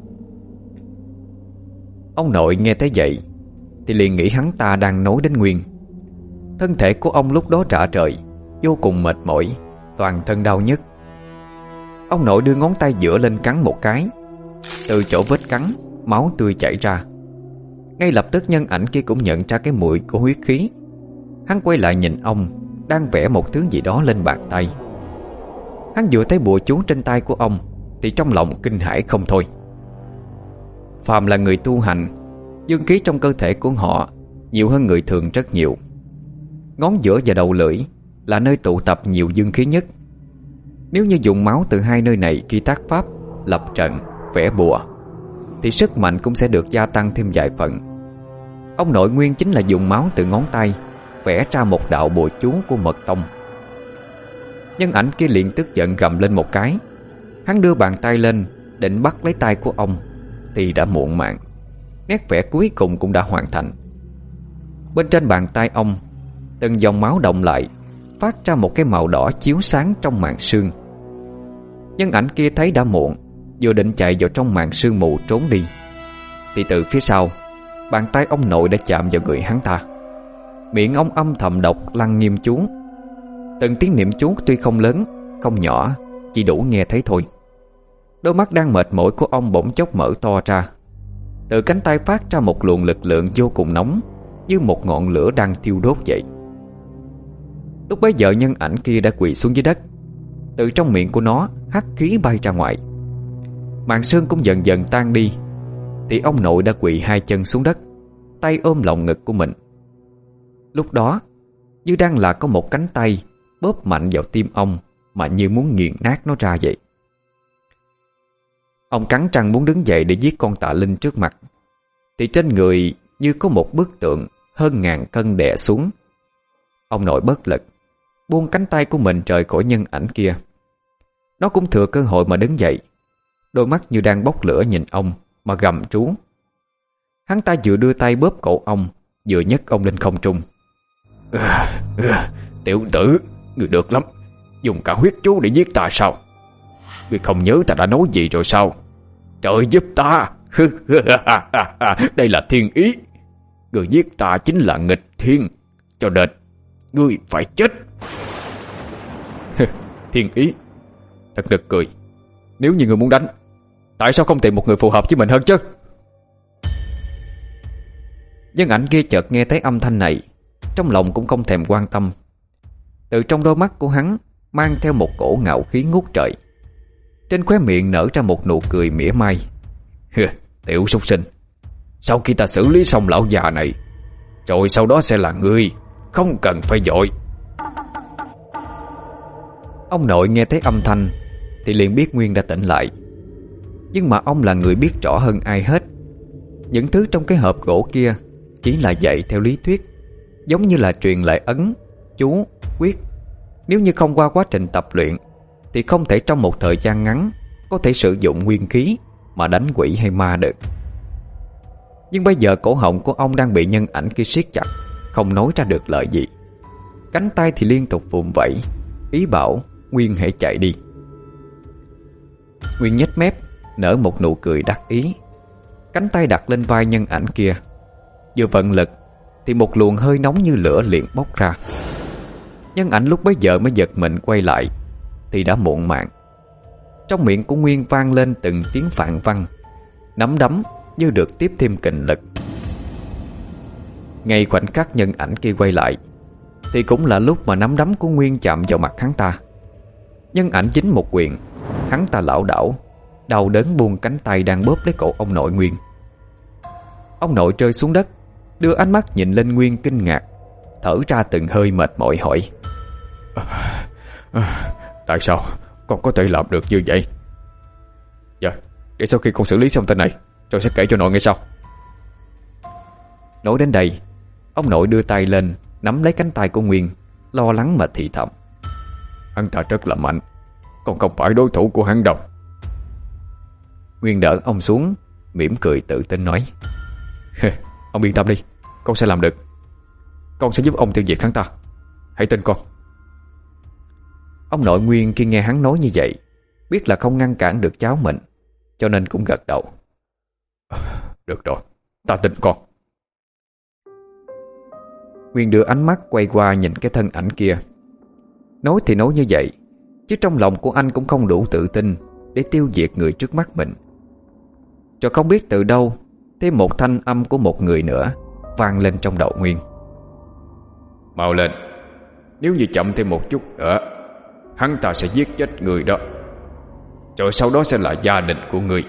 Ông nội nghe thấy vậy thì liền nghĩ hắn ta đang nói đến Nguyên. Thân thể của ông lúc đó rã rời, vô cùng mệt mỏi, toàn thân đau nhức. Ông nội đưa ngón tay giữa lên cắn một cái. Từ chỗ vết cắn, máu tươi chảy ra. Ngay lập tức nhân ảnh kia cũng nhận ra cái mùi của huyết khí. Hắn quay lại nhìn ông đang vẽ một thứ gì đó lên bàn tay. Hắn vừa thấy bùa chú trên tay của ông thì trong lòng kinh hãi không thôi. Phàm là người tu hành, dương khí trong cơ thể của họ nhiều hơn người thường rất nhiều. Ngón giữa và đầu lưỡi là nơi tụ tập nhiều dương khí nhất. Nếu như dùng máu từ hai nơi này khi tác pháp, lập trận, vẽ bùa, thì sức mạnh cũng sẽ được gia tăng thêm vài phần. Ông nội Nguyên chính là dùng máu từ ngón tay vẽ ra một đạo bùa chú của mật tông. Nhân ảnh kia liền tức giận gầm lên một cái. Hắn đưa bàn tay lên định bắt lấy tay của ông thì đã muộn màng. Nét vẽ cuối cùng cũng đã hoàn thành. Bên trên bàn tay ông, từng dòng máu động lại, phát ra một cái màu đỏ chiếu sáng trong màn sương. Nhân ảnh kia thấy đã muộn, vừa định chạy vào trong màn sương mù trốn đi, thì từ phía sau, bàn tay ông nội đã chạm vào người hắn ta. Miệng ông âm thầm đọc lăng nghiêm chú. Từng tiếng niệm chú tuy không lớn, không nhỏ, chỉ đủ nghe thấy thôi. Đôi mắt đang mệt mỏi của ông bỗng chốc mở to ra. Từ cánh tay phát ra một luồng lực lượng vô cùng nóng, như một ngọn lửa đang thiêu đốt vậy. Lúc bấy giờ nhân ảnh kia đã quỳ xuống dưới đất. Từ trong miệng của nó hắc khí bay ra ngoài. Màn sương cũng dần dần tan đi. Thì ông nội đã quỳ hai chân xuống đất, tay ôm lồng ngực của mình. Lúc đó như đang là có một cánh tay bóp mạnh vào tim ông, mà như muốn nghiền nát nó ra vậy. Ông cắn răng muốn đứng dậy để giết con tà linh trước mặt, thì trên người như có một bức tượng hơn ngàn cân đè xuống. Ông nội bất lực buông cánh tay của mình rời khỏi nhân ảnh kia. Nó cũng thừa cơ hội mà đứng dậy, đôi mắt như đang bốc lửa nhìn ông mà gầm trú. Hắn ta vừa đưa tay bóp cổ ông, vừa nhấc ông lên không trung. à, à, Tiểu tử, người được lắm. Dùng cả huyết chú để giết ta sao? Người không nhớ ta đã nói gì rồi sao? Trời giúp ta. Đây là thiên ý. Người giết ta chính là nghịch thiên, cho nên ngươi phải chết. Thiên ý? Thật nực cười. Nếu như người muốn đánh, tại sao không tìm một người phù hợp với mình hơn chứ? Nhân ảnh kia chợt nghe thấy âm thanh này, trong lòng cũng không thèm quan tâm. Từ trong đôi mắt của hắn mang theo một cổ ngạo khí ngút trời. Trên khóe miệng nở ra một nụ cười mỉa mai, Tiểu súc sinh, sau khi ta xử lý xong lão già này, rồi sau đó sẽ là ngươi, không cần phải vội. Ông nội nghe thấy âm thanh thì liền biết Nguyên đã tỉnh lại. Nhưng mà ông là người biết rõ hơn ai hết, những thứ trong cái hộp gỗ kia chỉ là dạy theo lý thuyết, giống như là truyền lại ấn, chú, quyết. Nếu như không qua quá trình tập luyện thì không thể trong một thời gian ngắn có thể sử dụng nguyên khí mà đánh quỷ hay ma được. Nhưng bây giờ cổ họng của ông đang bị nhân ảnh kia siết chặt, không nói ra được lời gì. Cánh tay thì liên tục vùng vẫy, ý bảo Nguyên hãy chạy đi. Nguyên nhếch mép, nở một nụ cười đắc ý, cánh tay đặt lên vai nhân ảnh kia. Vừa vận lực thì một luồng hơi nóng như lửa liền bốc ra. Nhân ảnh lúc bấy giờ mới giật mình quay lại thì đã muộn màng. Trong miệng của Nguyên vang lên từng tiếng phạn văn, nắm đấm như được tiếp thêm kình lực. Ngay khoảnh khắc nhân ảnh kia quay lại thì cũng là lúc mà nắm đấm của Nguyên chạm vào mặt hắn ta. Nhân ảnh dính một quyền, hắn ta lảo đảo, đau đớn buông cánh tay đang bóp lấy cổ ông nội Nguyên. Ông nội rơi xuống đất, đưa ánh mắt nhìn lên Nguyên kinh ngạc, thở ra từng hơi mệt mỏi hỏi: à, à, Tại sao con có thể làm được như vậy? Dạ, để sau khi con xử lý xong tên này rồi sẽ kể cho nội nghe sau. Nói đến đây, ông nội đưa tay lên nắm lấy cánh tay của Nguyên, lo lắng mà thì thầm: Hắn ta rất là mạnh, con không phải đối thủ của hắn đâu. Nguyên đỡ ông xuống, mỉm cười tự tin nói: Ông yên tâm đi, con sẽ làm được. Con sẽ giúp ông tiêu diệt hắn ta, hãy tin con. Ông nội Nguyên khi nghe hắn nói như vậy, biết là không ngăn cản được cháu mình, cho nên cũng gật đầu: Được rồi, ta tin con. Nguyên đưa ánh mắt quay qua nhìn cái thân ảnh kia. Nói thì nói như vậy, chứ trong lòng của anh cũng không đủ tự tin để tiêu diệt người trước mắt mình. Rồi không biết từ đâu thêm một thanh âm của một người nữa vang lên trong đầu Nguyên: Mau lên, nếu như chậm thêm một chút nữa, hắn ta sẽ giết chết người đó, rồi sau đó sẽ là gia đình của người.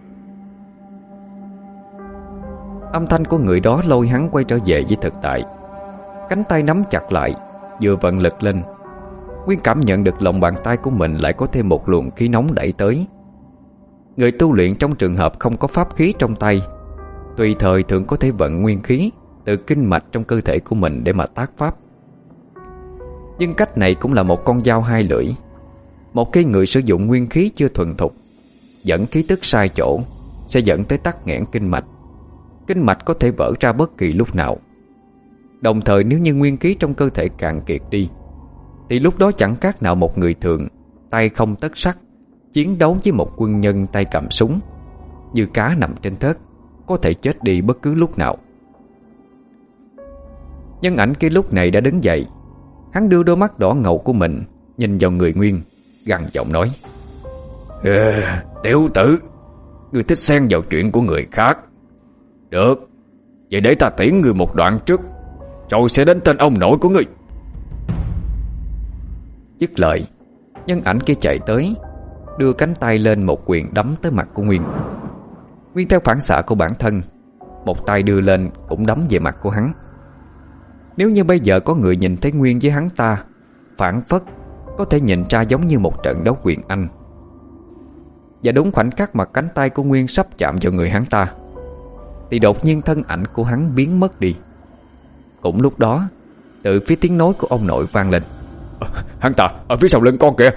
Âm thanh của người đó lôi hắn quay trở về với thực tại. Cánh tay nắm chặt lại, vừa vận lực lên, Nguyên cảm nhận được lòng bàn tay của mình lại có thêm một luồng khí nóng đẩy tới. Người tu luyện trong trường hợp không có pháp khí trong tay, tùy thời thường có thể vận nguyên khí từ kinh mạch trong cơ thể của mình để mà tác pháp. Nhưng cách này cũng là một con dao hai lưỡi. Một khi người sử dụng nguyên khí chưa thuần thục, dẫn khí tức sai chỗ sẽ dẫn tới tắc nghẽn kinh mạch. Kinh mạch có thể vỡ ra bất kỳ lúc nào. Đồng thời nếu như nguyên khí trong cơ thể cạn kiệt đi, thì lúc đó chẳng khác nào một người thường tay không tất sắt chiến đấu với một quân nhân tay cầm súng, như cá nằm trên thớt, có thể chết đi bất cứ lúc nào. Nhân ảnh kia lúc này đã đứng dậy. Hắn đưa đôi mắt đỏ ngầu của mình nhìn vào người Nguyên, gằn giọng nói: Ê, tiểu tử, ngươi thích xen vào chuyện của người khác. Được, vậy để ta tiễn ngươi một đoạn trước, rồi sẽ đến tên ông nội của ngươi. Dứt lời, nhân ảnh kia chạy tới, đưa cánh tay lên một quyền đấm tới mặt của Nguyên. Nguyên theo phản xạ của bản thân, một tay đưa lên cũng đấm về mặt của hắn. Nếu như bây giờ có người nhìn thấy Nguyên với hắn ta, phản phất có thể nhìn ra giống như một trận đấu quyền Anh. Và đúng khoảnh khắc mà cánh tay của Nguyên sắp chạm vào người hắn ta, thì đột nhiên thân ảnh của hắn biến mất đi. Cũng lúc đó, từ phía tiếng nói của ông nội vang lên: à, Hắn ta ở phía sau lưng con kìa.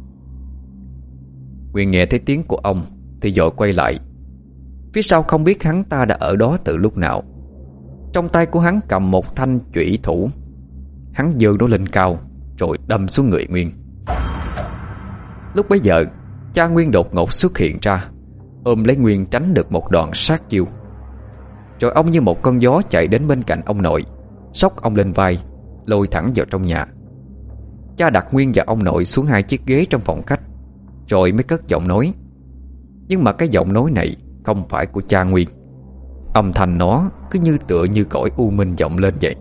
Nguyên nghe thấy tiếng của ông thì vội quay lại. Phía sau không biết hắn ta đã ở đó từ lúc nào. Trong tay của hắn cầm một thanh chủy thủ. Hắn giơ nó lên cao rồi đâm xuống người Nguyên. Lúc bấy giờ, cha Nguyên đột ngột xuất hiện ra, ôm lấy Nguyên tránh được một đòn sát chiêu. Rồi ông như một con gió chạy đến bên cạnh ông nội, xốc ông lên vai, lôi thẳng vào trong nhà. Cha đặt Nguyên và ông nội xuống hai chiếc ghế trong phòng khách, rồi mới cất giọng nói. Nhưng mà cái giọng nói này không phải của cha Nguyên. Âm thanh nó cứ như tựa như cõi u minh vọng lên vậy: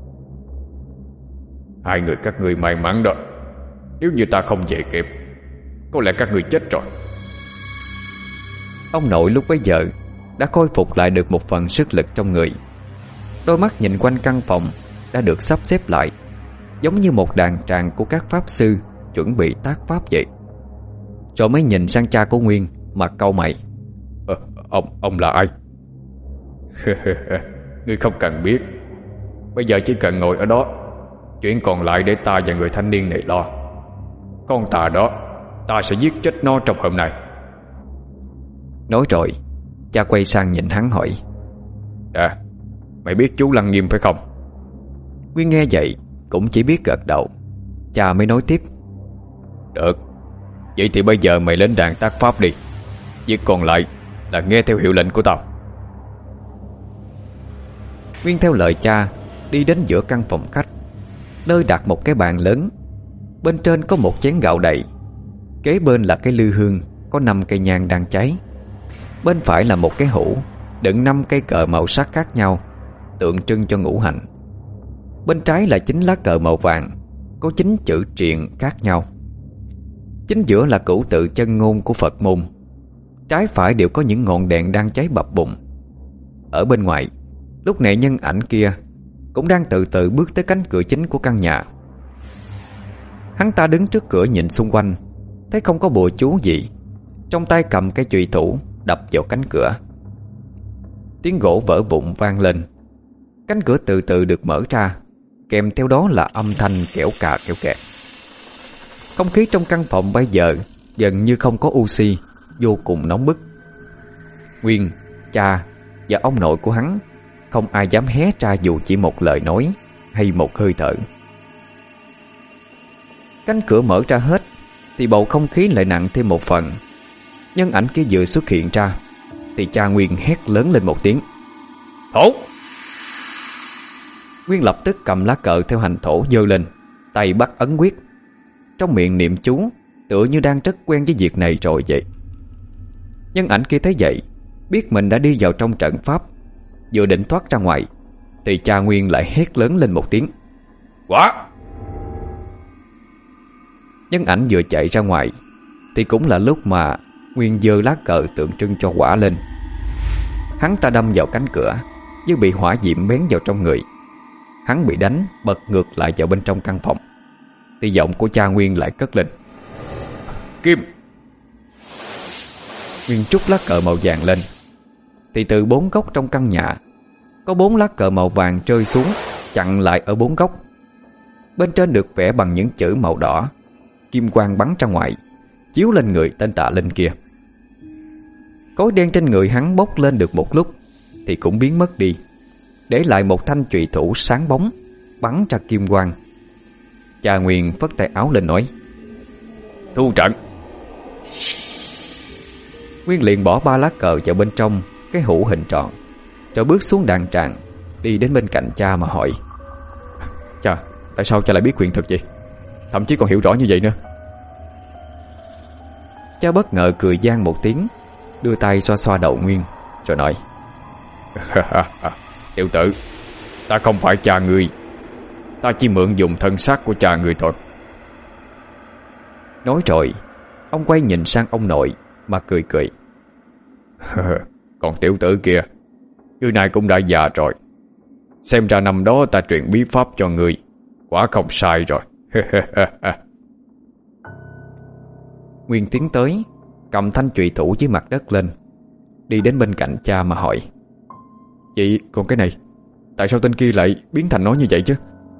Hai người các ngươi may mắn đó, nếu như ta không về kịp, có lẽ các ngươi chết rồi. Ông nội lúc bấy giờ đã khôi phục lại được một phần sức lực trong người. Đôi mắt nhìn quanh căn phòng đã được sắp xếp lại, giống như một đàn tràng của các pháp sư chuẩn bị tác pháp vậy. Rồi mới nhìn sang cha của Nguyên mà cau mày. ờ, Ông ông là ai? Ngươi không cần biết. Bây giờ chỉ cần ngồi ở đó, chuyện còn lại để ta và người thanh niên này lo. Con tà đó ta sẽ giết chết nó trong hôm nay. Nói rồi, cha quay sang nhìn hắn hỏi: À, mày biết chú Lăng Nghiêm phải không? Nguyên nghe vậy cũng chỉ biết gật đầu. Cha mới nói tiếp: Được, vậy thì bây giờ mày lên đàn tác pháp đi. Việc còn lại là nghe theo hiệu lệnh của tao. Nguyên theo lời cha đi đến giữa căn phòng khách, nơi đặt một cái bàn lớn. Bên trên có một chén gạo đầy, kế bên là cái lư hương có năm cây nhang đang cháy. Bên phải là một cái hũ đựng năm cây cờ màu sắc khác nhau, tượng trưng cho ngũ hành. Bên trái là chín lá cờ màu vàng, có chín chữ triện khác nhau. Chính giữa là cửu tự chân ngôn của Phật môn. Trái phải đều có những ngọn đèn đang cháy bập bùng. Ở bên ngoài, lúc này nhân ảnh kia cũng đang từ từ bước tới cánh cửa chính của căn nhà. Hắn ta đứng trước cửa nhìn xung quanh, thấy không có bùa chú gì, trong tay cầm cái chùy thủ đập vào cánh cửa. Tiếng gỗ vỡ vụn vang lên. Cánh cửa từ từ được mở ra, kèm theo đó là âm thanh kẽo cà kẽo kẹt. Không khí trong căn phòng bây giờ gần như không có oxy, vô cùng nóng bức. Nguyên, cha và ông nội của hắn không ai dám hé ra dù chỉ một lời nói hay một hơi thở. Cánh cửa mở ra hết thì bầu không khí lại nặng thêm một phần. Nhân ảnh kia vừa xuất hiện ra thì cha Nguyên hét lớn lên một tiếng: Thổ! Nguyên lập tức cầm lá cờ theo hành thổ giơ lên, tay bắt ấn quyết, trong miệng niệm chú, tựa như đang rất quen với việc này rồi vậy. Nhân ảnh kia thấy vậy, biết mình đã đi vào trong trận pháp, vừa định thoát ra ngoài thì cha Nguyên lại hét lớn lên một tiếng: Quả! Nhân ảnh vừa chạy ra ngoài thì cũng là lúc mà Nguyên giơ lá cờ tượng trưng cho quả lên. Hắn ta đâm vào cánh cửa, như bị hỏa diệm bén vào trong người. Hắn bị đánh bật ngược lại vào bên trong căn phòng. Thì giọng của cha Nguyên lại cất lên: Kim! Nguyên trút lá cờ màu vàng lên thì từ bốn góc trong căn nhà có bốn lá cờ màu vàng rơi xuống, chặn lại ở bốn góc. Bên trên được vẽ bằng những chữ màu đỏ. Kim quang bắn ra ngoài, chiếu lên người tên Tà Linh kia. Khói đen trên người hắn bốc lên được một lúc thì cũng biến mất đi, để lại một thanh chùy thủ sáng bóng bắn ra kim quang. Cha Nguyên phất tay áo lên nói: Thu trận! Nguyên liền bỏ ba lá cờ vào bên trong cái hũ hình tròn, rồi bước xuống đàn tràng, đi đến bên cạnh cha mà hỏi: Cha, tại sao cha lại biết quyền thực vậy? Thậm chí còn hiểu rõ như vậy nữa. Cha bất ngờ cười gian một tiếng, đưa tay xoa xoa đầu Nguyên, rồi nói: Tiểu tử, ta không phải cha ngươi. Ta chỉ mượn dùng thân xác của cha ngươi thôi. Nói rồi, ông quay nhìn sang ông nội mà cười cười: Còn tiểu tử kia, ngươi này cũng đã già rồi. Xem ra năm đó ta truyền bí pháp cho ngươi, quả không sai rồi. Nguyên tiến tới, cầm thanh chùy thủ dưới mặt đất lên, đi đến bên cạnh cha mà hỏi: Chị, còn cái này, tại sao tên kia lại biến thành nó như vậy chứ?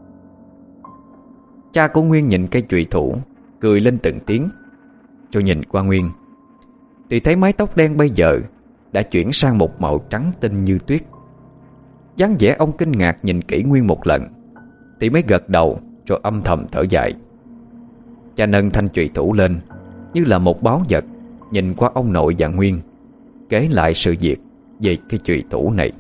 Cha của Nguyên nhìn cây chùy thủ, cười lên từng tiếng, rồi nhìn qua Nguyên thì thấy mái tóc đen bây giờ đã chuyển sang một màu trắng tinh như tuyết. Dáng vẻ ông kinh ngạc nhìn kỹ Nguyên một lần thì mới gật đầu, rồi âm thầm thở dài. Cha nâng thanh chùy thủ lên như là một báu vật, nhìn qua ông nội và Nguyên, kể lại sự việc về cái chùy thủ này.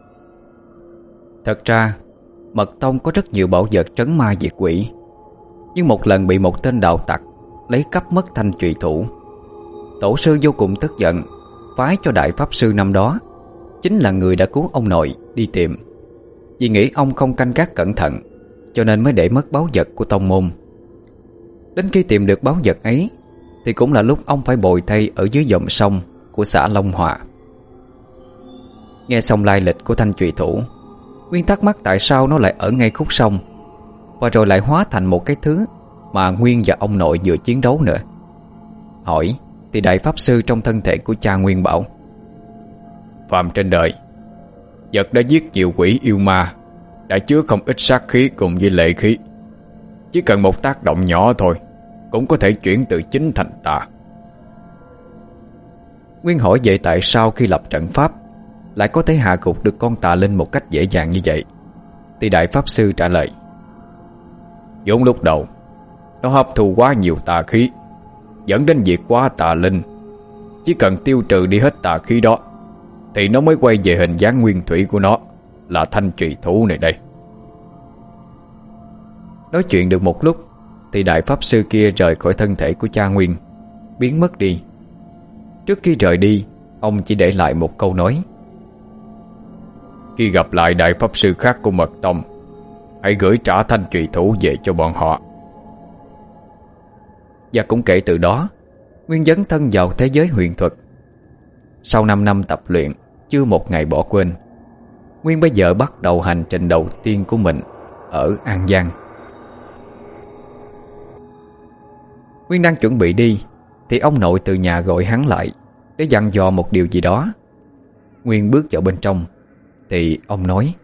Thật ra Mật tông có rất nhiều bảo vật trấn ma diệt quỷ. Nhưng một lần bị một tên đạo tặc lấy cắp mất thanh trùy thủ, tổ sư vô cùng tức giận, phái cho đại pháp sư năm đó, chính là người đã cứu ông nội, đi tìm. Vì nghĩ ông không canh gác cẩn thận, cho nên mới để mất báu vật của tông môn. Đến khi tìm được báu vật ấy thì cũng là lúc ông phải bồi thây ở dưới dòng sông của xã Long Hòa. Nghe xong lai lịch của thanh trùy thủ, Nguyên thắc mắc tại sao nó lại ở ngay khúc sông, và rồi lại hóa thành một cái thứ mà Nguyên và ông nội vừa chiến đấu nữa. Hỏi thì đại pháp sư trong thân thể của cha Nguyên bảo: Phàm trên đời, vật đã giết nhiều quỷ yêu ma, đã chứa không ít sát khí cùng với lệ khí. Chỉ cần một tác động nhỏ thôi cũng có thể chuyển từ chính thành tà. Nguyên hỏi vậy tại sao khi lập trận pháp lại có thể hạ gục được con tà linh một cách dễ dàng như vậy, thì đại pháp sư trả lời: vốn lúc đầu nó hấp thu quá nhiều tà khí, dẫn đến việc quá tà linh. Chỉ cần tiêu trừ đi hết tà khí đó thì nó mới quay về hình dáng nguyên thủy của nó, là thanh trùy thủ này đây. Nói chuyện được một lúc thì đại pháp sư kia rời khỏi thân thể của cha Nguyên, biến mất đi. Trước khi rời đi, ông chỉ để lại một câu nói: Khi gặp lại đại pháp sư khác của mật tông, hãy gửi trả thanh trùy thủ về cho bọn họ. Và cũng kể từ đó, Nguyên dấn thân vào thế giới huyền thuật. Sau năm năm tập luyện, chưa một ngày bỏ quên, Nguyên bây giờ bắt đầu hành trình đầu tiên của mình ở An Giang. Nguyên đang chuẩn bị đi thì ông nội từ nhà gọi hắn lại để dặn dò một điều gì đó. Nguyên bước vào bên trong thì ông nói: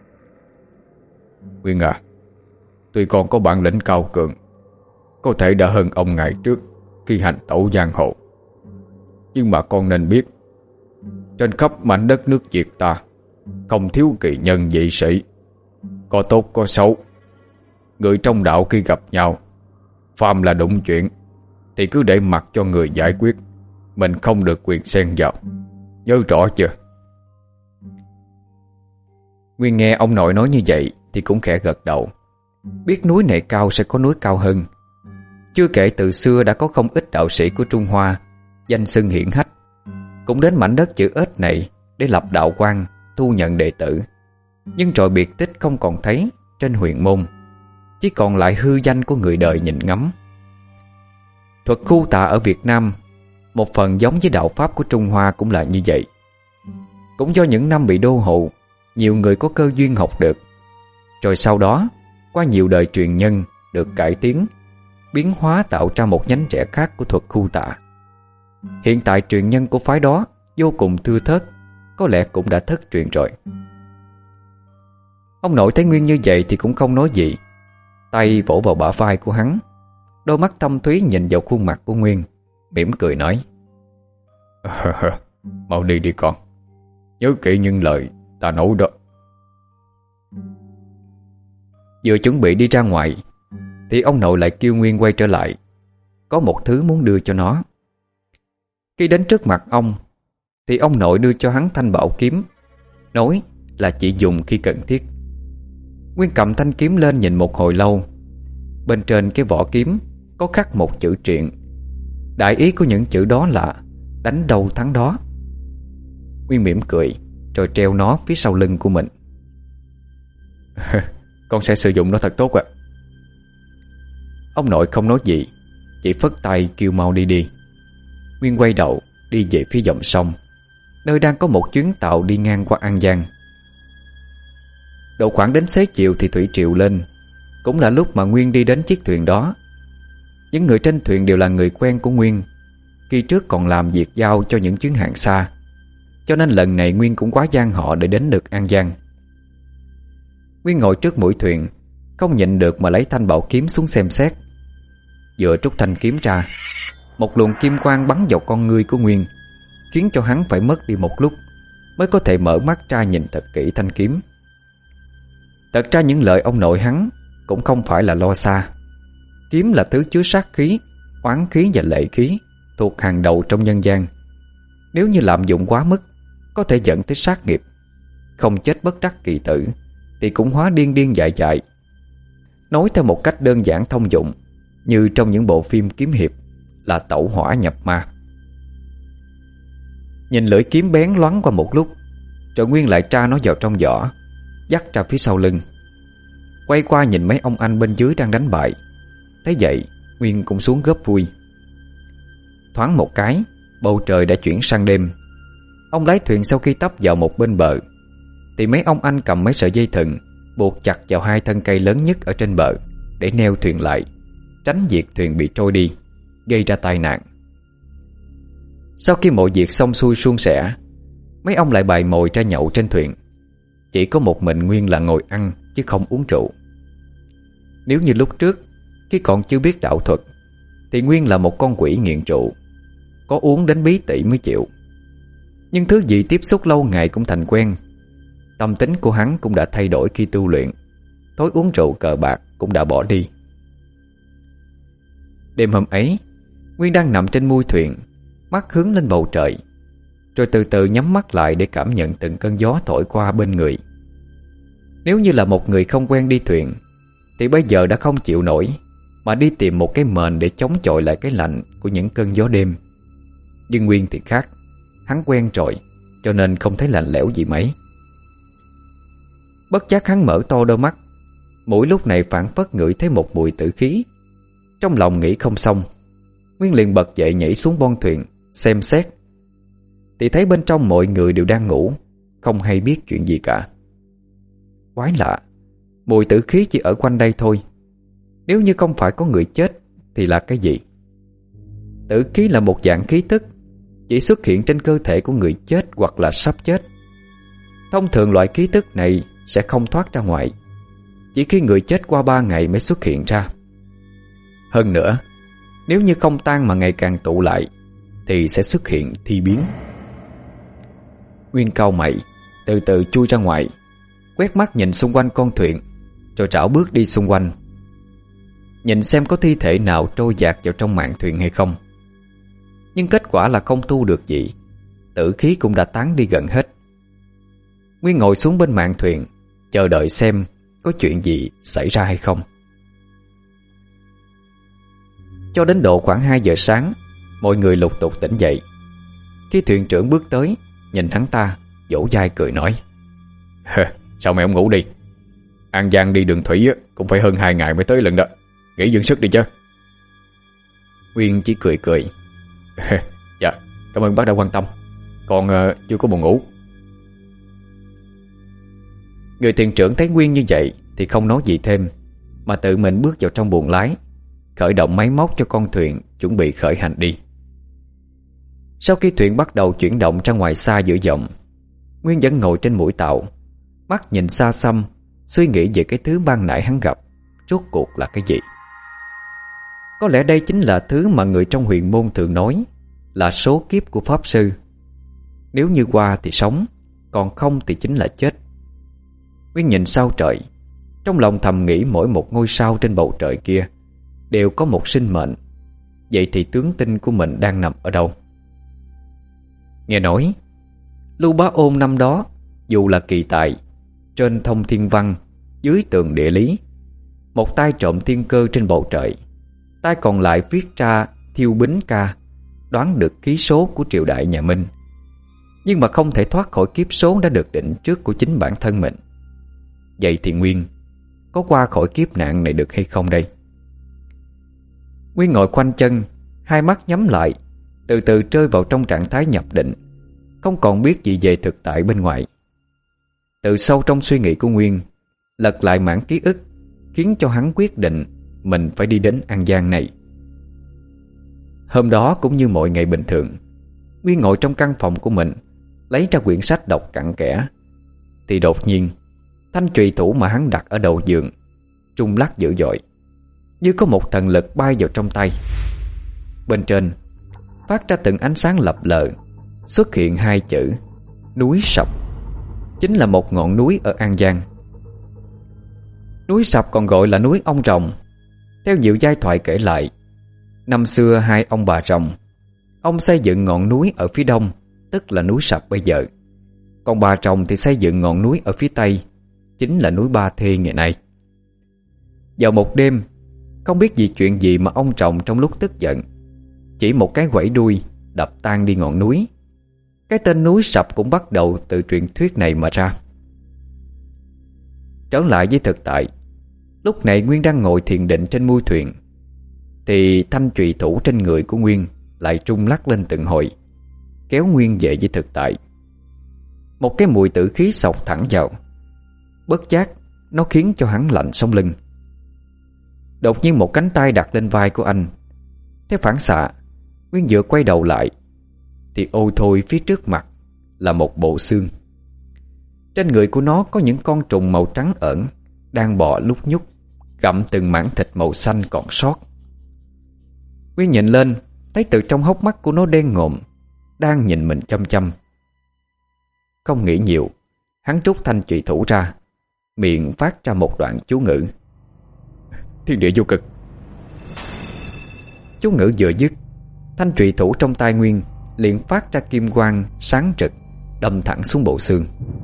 Nguyên à, tuy con có bản lĩnh cao cường, có thể đã hơn ông ngày trước khi hành tẩu giang hồ, nhưng mà con nên biết, trên khắp mảnh đất nước Việt ta không thiếu kỳ nhân dị sĩ, có tốt có xấu. Người trong đạo khi gặp nhau, phàm là đụng chuyện thì cứ để mặc cho người giải quyết, mình không được quyền xen vào. Nhớ rõ chưa? Nguyên nghe ông nội nói như vậy thì cũng khẽ gật đầu, biết núi này cao sẽ có núi cao hơn. Chưa kể từ xưa đã có không ít đạo sĩ của Trung Hoa danh xưng hiển hách cũng đến mảnh đất chữ ếch này để lập đạo quan, thu nhận đệ tử. Nhưng rồi biệt tích không còn thấy trên huyền môn, chỉ còn lại hư danh của người đời nhìn ngắm. Thuật khu tà ở Việt Nam một phần giống với đạo pháp của Trung Hoa cũng là như vậy. Cũng do những năm bị đô hộ, nhiều người có cơ duyên học được, rồi sau đó qua nhiều đời truyền nhân được cải tiến, biến hóa tạo ra một nhánh rẽ khác của thuật khu tà. Hiện tại truyền nhân của phái đó vô cùng thưa thớt, có lẽ cũng đã thất truyền rồi. Ông nội thấy Nguyên như vậy thì cũng không nói gì, tay vỗ vào bả vai của hắn, đôi mắt thâm thúy nhìn vào khuôn mặt của Nguyên, mỉm cười nói: Mau đi đi con, nhớ kỹ những lời ta nói đó. Vừa chuẩn bị đi ra ngoài thì ông nội lại kêu Nguyên quay trở lại, có một thứ muốn đưa cho nó. Khi đến trước mặt ông thì ông nội đưa cho hắn thanh bảo kiếm, nói là chỉ dùng khi cần thiết. Nguyên cầm thanh kiếm lên nhìn một hồi lâu. Bên trên cái vỏ kiếm có khắc một chữ triện. Đại ý của những chữ đó là đánh đâu thắng đó. Nguyên mỉm cười rồi treo nó phía sau lưng của mình. Con sẽ sử dụng nó thật tốt ạ. Ông nội không nói gì, chỉ phất tay kêu mau đi đi. Nguyên quay đầu đi về phía dòng sông, nơi đang có một chuyến tàu đi ngang qua An Giang. Độ khoảng đến xế chiều thì thủy triều lên, cũng là lúc mà Nguyên đi đến chiếc thuyền đó. Những người trên thuyền đều là người quen của Nguyên, khi trước còn làm việc giao cho những chuyến hàng xa, cho nên lần này Nguyên cũng quá gian họ để đến được An Giang. Nguyên ngồi trước mũi thuyền, không nhịn được mà lấy thanh bảo kiếm xuống xem xét. Vừa trút thanh kiếm ra, một luồng kim quang bắn vào con ngươi của Nguyên, khiến cho hắn phải mất đi một lúc mới có thể mở mắt ra nhìn thật kỹ thanh kiếm. Thật ra những lời ông nội hắn cũng không phải là lo xa. Kiếm là thứ chứa sát khí, oán khí và lệ khí, thuộc hàng đầu trong nhân gian. Nếu như lạm dụng quá mức, có thể dẫn tới sát nghiệp. Không chết bất đắc kỳ tử thì cũng hóa điên điên dại dại. Nói theo một cách đơn giản thông dụng, như trong những bộ phim kiếm hiệp, là tẩu hỏa nhập ma. Nhìn lưỡi kiếm bén loáng qua một lúc, rồi Nguyên lại tra nó vào trong giỏ, dắt ra phía sau lưng. Quay qua nhìn mấy ông anh bên dưới đang đánh bại. Thấy vậy, Nguyên cũng xuống góp vui. Thoáng một cái, bầu trời đã chuyển sang đêm. Ông lái thuyền sau khi tấp vào một bên bờ, thì mấy ông anh cầm mấy sợi dây thừng buộc chặt vào hai thân cây lớn nhất ở trên bờ để neo thuyền lại, tránh việc thuyền bị trôi đi, gây ra tai nạn. Sau khi mọi việc xong xuôi suôn sẻ, mấy ông lại bày mồi ra nhậu trên thuyền. Chỉ có một mình Nguyên là ngồi ăn chứ không uống rượu. Nếu như lúc trước, khi còn chưa biết đạo thuật, thì Nguyên là một con quỷ nghiện rượu, có uống đến bí tỉ mới chịu. Nhưng thứ gì tiếp xúc lâu ngày cũng thành quen. Tâm tính của hắn cũng đã thay đổi khi tu luyện. Thói uống rượu cờ bạc cũng đã bỏ đi. Đêm hôm ấy, Nguyên đang nằm trên mui thuyền, mắt hướng lên bầu trời, rồi từ từ nhắm mắt lại để cảm nhận từng cơn gió thổi qua bên người. Nếu như là một người không quen đi thuyền, thì bây giờ đã không chịu nổi, mà đi tìm một cái mền để chống chọi lại cái lạnh của những cơn gió đêm. Nhưng Nguyên thì khác. Hắn quen rồi, cho nên không thấy lạnh lẽo gì mấy. Bất giác hắn mở to đôi mắt. Mũi lúc này phảng phất ngửi thấy một mùi tử khí. Trong lòng nghĩ không xong, Nguyên liền bật dậy nhảy xuống bon thuyền xem xét. Thì thấy bên trong mọi người đều đang ngủ, không hay biết chuyện gì cả. Quái lạ, mùi tử khí chỉ ở quanh đây thôi. Nếu như không phải có người chết thì là cái gì? Tử khí là một dạng khí tức, chỉ xuất hiện trên cơ thể của người chết hoặc là sắp chết. Thông thường loại khí tức này sẽ không thoát ra ngoài, chỉ khi người chết qua ba ngày mới xuất hiện ra. Hơn nữa, nếu như không tan mà ngày càng tụ lại, thì sẽ xuất hiện thi biến. Nguyên cau mày, từ từ chui ra ngoài, quét mắt nhìn xung quanh con thuyền, rồi rảo bước đi xung quanh, nhìn xem có thi thể nào trôi dạt vào trong mạn thuyền hay không. Nhưng kết quả là không thu được gì, tử khí cũng đã tán đi gần hết. Nguyên ngồi xuống bên mạn thuyền, chờ đợi xem có chuyện gì xảy ra hay không. Cho đến độ khoảng hai giờ sáng, mọi người lục tục tỉnh dậy. Khi thuyền trưởng bước tới, nhìn hắn ta, vỗ vai cười nói: "Sao mày không ngủ đi? An Giang đi đường thủy cũng phải hơn hai ngày mới tới lần đó, nghỉ dưỡng sức đi chứ." Nguyên chỉ cười cười: "Dạ, cảm ơn bác đã quan tâm. Con uh, chưa có buồn ngủ." Người thuyền trưởng thấy Nguyên như vậy thì không nói gì thêm, mà tự mình bước vào trong buồng lái, khởi động máy móc cho con thuyền chuẩn bị khởi hành đi. Sau khi thuyền bắt đầu chuyển động ra ngoài xa giữa dòng, Nguyên vẫn ngồi trên mũi tàu, mắt nhìn xa xăm, suy nghĩ về cái thứ ban nãy hắn gặp rốt cuộc là cái gì. Có lẽ đây chính là thứ mà người trong huyền môn thường nói là số kiếp của pháp sư. Nếu như qua thì sống, còn không thì chính là chết. Nguyên nhìn sao trời, trong lòng thầm nghĩ mỗi một ngôi sao trên bầu trời kia đều có một sinh mệnh. Vậy thì tướng tinh của mình đang nằm ở đâu? Nghe nói Lưu Bá Ôn năm đó dù là kỳ tài, trên thông thiên văn, dưới tường địa lý, một tay trộm thiên cơ trên bầu trời, tay còn lại viết ra thiêu bính ca, đoán được ký số của triều đại nhà Minh, nhưng mà không thể thoát khỏi kiếp số đã được định trước của chính bản thân mình. Vậy thì Nguyên có qua khỏi kiếp nạn này được hay không đây? Nguyên ngồi khoanh chân, hai mắt nhắm lại, từ từ rơi vào trong trạng thái nhập định, không còn biết gì về thực tại bên ngoài. Từ sâu trong suy nghĩ của Nguyên, lật lại mảng ký ức, khiến cho hắn quyết định mình phải đi đến An Giang này. Hôm đó cũng như mọi ngày bình thường, Nguyên ngồi trong căn phòng của mình, lấy ra quyển sách đọc cặn kẽ. Thì đột nhiên, thanh trùy thủ mà hắn đặt ở đầu giường rung lắc dữ dội, như có một thần lực bay vào trong tay. Bên trên phát ra từng ánh sáng lập lờ, xuất hiện hai chữ núi Sập, chính là một ngọn núi ở An Giang. Núi Sập còn gọi là núi Ông Rồng. Theo nhiều giai thoại kể lại, năm xưa hai ông bà rồng, ông xây dựng ngọn núi ở phía đông, tức là núi Sập bây giờ, còn bà rồng thì xây dựng ngọn núi ở phía tây, chính là núi Ba Thê ngày nay. Vào một đêm, không biết vì chuyện gì mà ông Trọng trong lúc tức giận chỉ một cái quẩy đuôi đập tan đi ngọn núi. Cái tên núi sập cũng bắt đầu từ truyền thuyết này mà ra. Trở lại với thực tại, lúc này Nguyên đang ngồi thiền định trên mui thuyền, thì thanh trùy thủ trên người của Nguyên lại trung lắc lên từng hồi, kéo Nguyên về với thực tại. Một cái mùi tử khí xộc thẳng vào, bất giác nó khiến cho hắn lạnh sống lưng. Đột nhiên một cánh tay đặt lên vai của anh. Theo phản xạ, Nguyên vừa quay đầu lại thì ôi thôi, phía trước mặt là một bộ xương. Trên người của nó có những con trùng màu trắng ẩn đang bò lúc nhúc, gặm từng mảng thịt màu xanh còn sót. Nguyên nhìn lên, thấy từ trong hốc mắt của nó đen ngòm, đang nhìn mình chăm chăm. Không nghĩ nhiều, hắn rút thanh trùy thủ ra, miệng phát ra một đoạn chú ngữ: Thiên địa vô cực. Chú ngữ vừa dứt, thanh trùy thủ trong tay Nguyên liền phát ra kim quang sáng rực, đâm thẳng xuống bộ xương.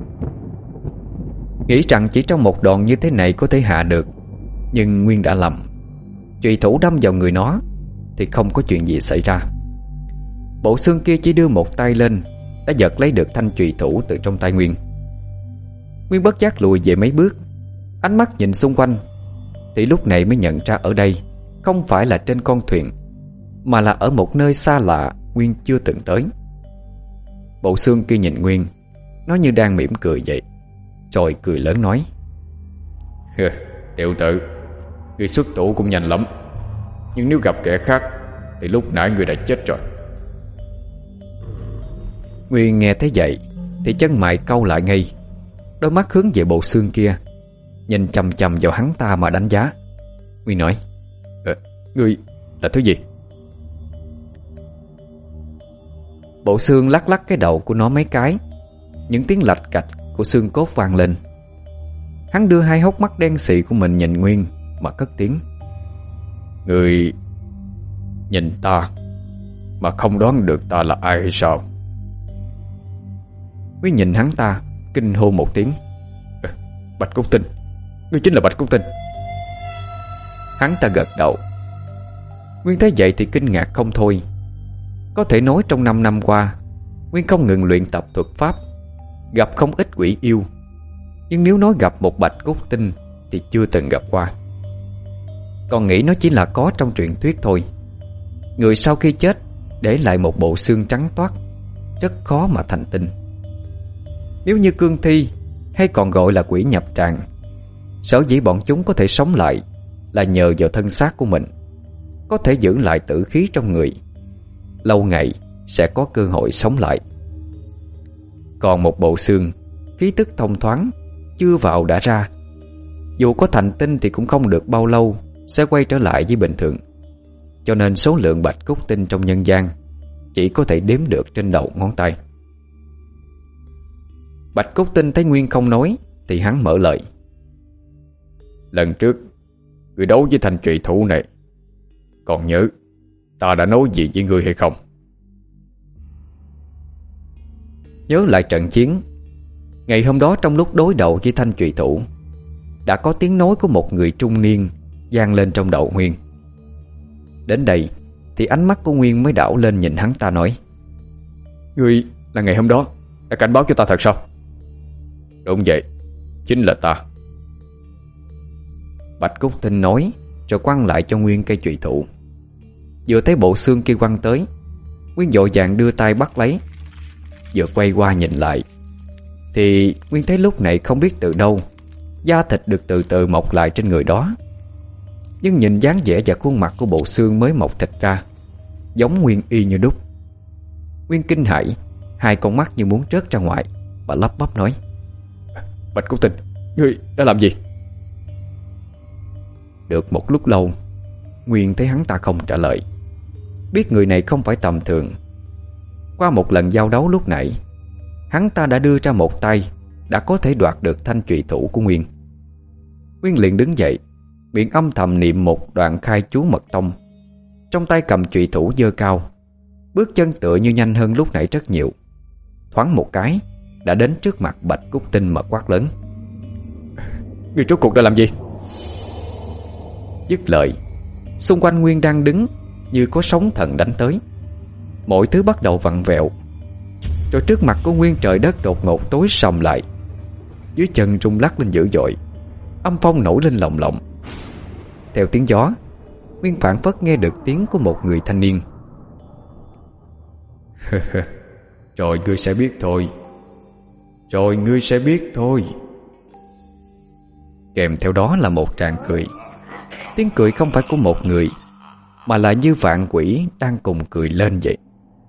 Nghĩ rằng chỉ trong một đòn như thế này có thể hạ được, nhưng Nguyên đã lầm. Trùy thủ đâm vào người nó thì không có chuyện gì xảy ra. Bộ xương kia chỉ đưa một tay lên đã giật lấy được thanh trùy thủ từ trong tay Nguyên. Nguyên bất giác lùi về mấy bước, ánh mắt nhìn xung quanh, thì lúc này mới nhận ra ở đây không phải là trên con thuyền, mà là ở một nơi xa lạ Nguyên chưa từng tới. Bộ xương kia nhìn Nguyên, nó như đang mỉm cười vậy, rồi cười lớn nói: Tiểu tử, ngươi xuất thủ cũng nhanh lắm, nhưng nếu gặp kẻ khác thì lúc nãy ngươi đã chết rồi. Nguyên nghe thấy vậy thì chân mày cau lại ngay, đôi mắt hướng về bộ xương kia, nhìn chằm chằm vào hắn ta mà đánh giá. Nguyên nói: ờ, Ngươi là thứ gì? Bộ xương lắc lắc cái đầu của nó mấy cái, những tiếng lạch cạch của xương cốt vang lên. Hắn đưa hai hốc mắt đen xị của mình nhìn Nguyên mà cất tiếng: Ngươi nhìn ta mà không đoán được ta là ai hay sao? Nguyên nhìn hắn ta, kinh hô một tiếng: Bạch Cốt Tinh, ngươi chính là Bạch Cốt Tinh. Hắn ta gật đầu. Nguyên thấy vậy thì kinh ngạc không thôi. Có thể nói trong năm năm qua, Nguyên không ngừng luyện tập thuật pháp, gặp không ít quỷ yêu, nhưng nếu nói gặp một Bạch Cốt Tinh thì chưa từng gặp qua. Còn nghĩ nó chỉ là có trong truyền thuyết thôi. Người sau khi chết để lại một bộ xương trắng toát, rất khó mà thành tinh. Nếu như cương thi, hay còn gọi là quỷ nhập tràng, sở dĩ bọn chúng có thể sống lại là nhờ vào thân xác của mình, có thể giữ lại tử khí trong người, lâu ngày sẽ có cơ hội sống lại. Còn một bộ xương, khí tức thông thoáng, chưa vào đã ra, dù có thành tinh thì cũng không được bao lâu sẽ quay trở lại với bình thường. Cho nên số lượng Bạch Cốt Tinh trong nhân gian chỉ có thể đếm được trên đầu ngón tay. Bạch Cốt Tinh thấy Nguyên không nói thì hắn mở lời: Lần trước ngươi đấu với thanh trùy thủ này, còn nhớ ta đã nói gì với ngươi hay không? Nhớ lại trận chiến ngày hôm đó, trong lúc đối đầu với thanh trùy thủ, đã có tiếng nói của một người trung niên vang lên trong đầu Nguyên. Đến đây thì ánh mắt của Nguyên mới đảo lên nhìn hắn ta nói: Ngươi là ngày hôm đó đã cảnh báo cho ta thật sao? Đúng vậy, chính là ta. Bạch Cốt Tinh nói, rồi quăng lại cho Nguyên cây trùy thủ. Vừa thấy bộ xương kia quăng tới, Nguyên vội vàng đưa tay bắt lấy. Vừa quay qua nhìn lại thì Nguyên thấy lúc này không biết từ đâu da thịt được từ từ mọc lại trên người đó. Nhưng nhìn dáng vẻ và khuôn mặt của bộ xương mới mọc thịt ra, giống Nguyên y như đúc. Nguyên kinh hãi, hai con mắt như muốn trớt ra ngoài, và lắp bắp nói: Bạch Cốt Tinh, ngươi đã làm gì? Được một lúc lâu, Nguyên thấy hắn ta không trả lời, biết người này không phải tầm thường. Qua một lần giao đấu lúc nãy, hắn ta đã đưa ra một tay đã có thể đoạt được thanh trùy thủ của Nguyên. Nguyên liền đứng dậy, miệng âm thầm niệm một đoạn khai chú mật tông, trong tay cầm trùy thủ giơ cao, bước chân tựa như nhanh hơn lúc nãy rất nhiều. Thoáng một cái đã đến trước mặt Bạch Cốt Tinh mà quát lớn: Ngươi rốt cuộc đã làm gì? Dứt lời, xung quanh Nguyên đang đứng như có sóng thần đánh tới. Mọi thứ bắt đầu vặn vẹo. Rồi trước mặt của Nguyên, trời đất đột ngột tối sầm lại. Dưới chân rung lắc lên dữ dội, âm phong nổi lên lồng lộng. Theo tiếng gió, Nguyên phảng phất nghe được tiếng của một người thanh niên. Rồi ngươi sẽ biết thôi. Rồi ngươi sẽ biết thôi. Kèm theo đó là một tràng cười. Tiếng cười không phải của một người, mà là như vạn quỷ đang cùng cười lên vậy.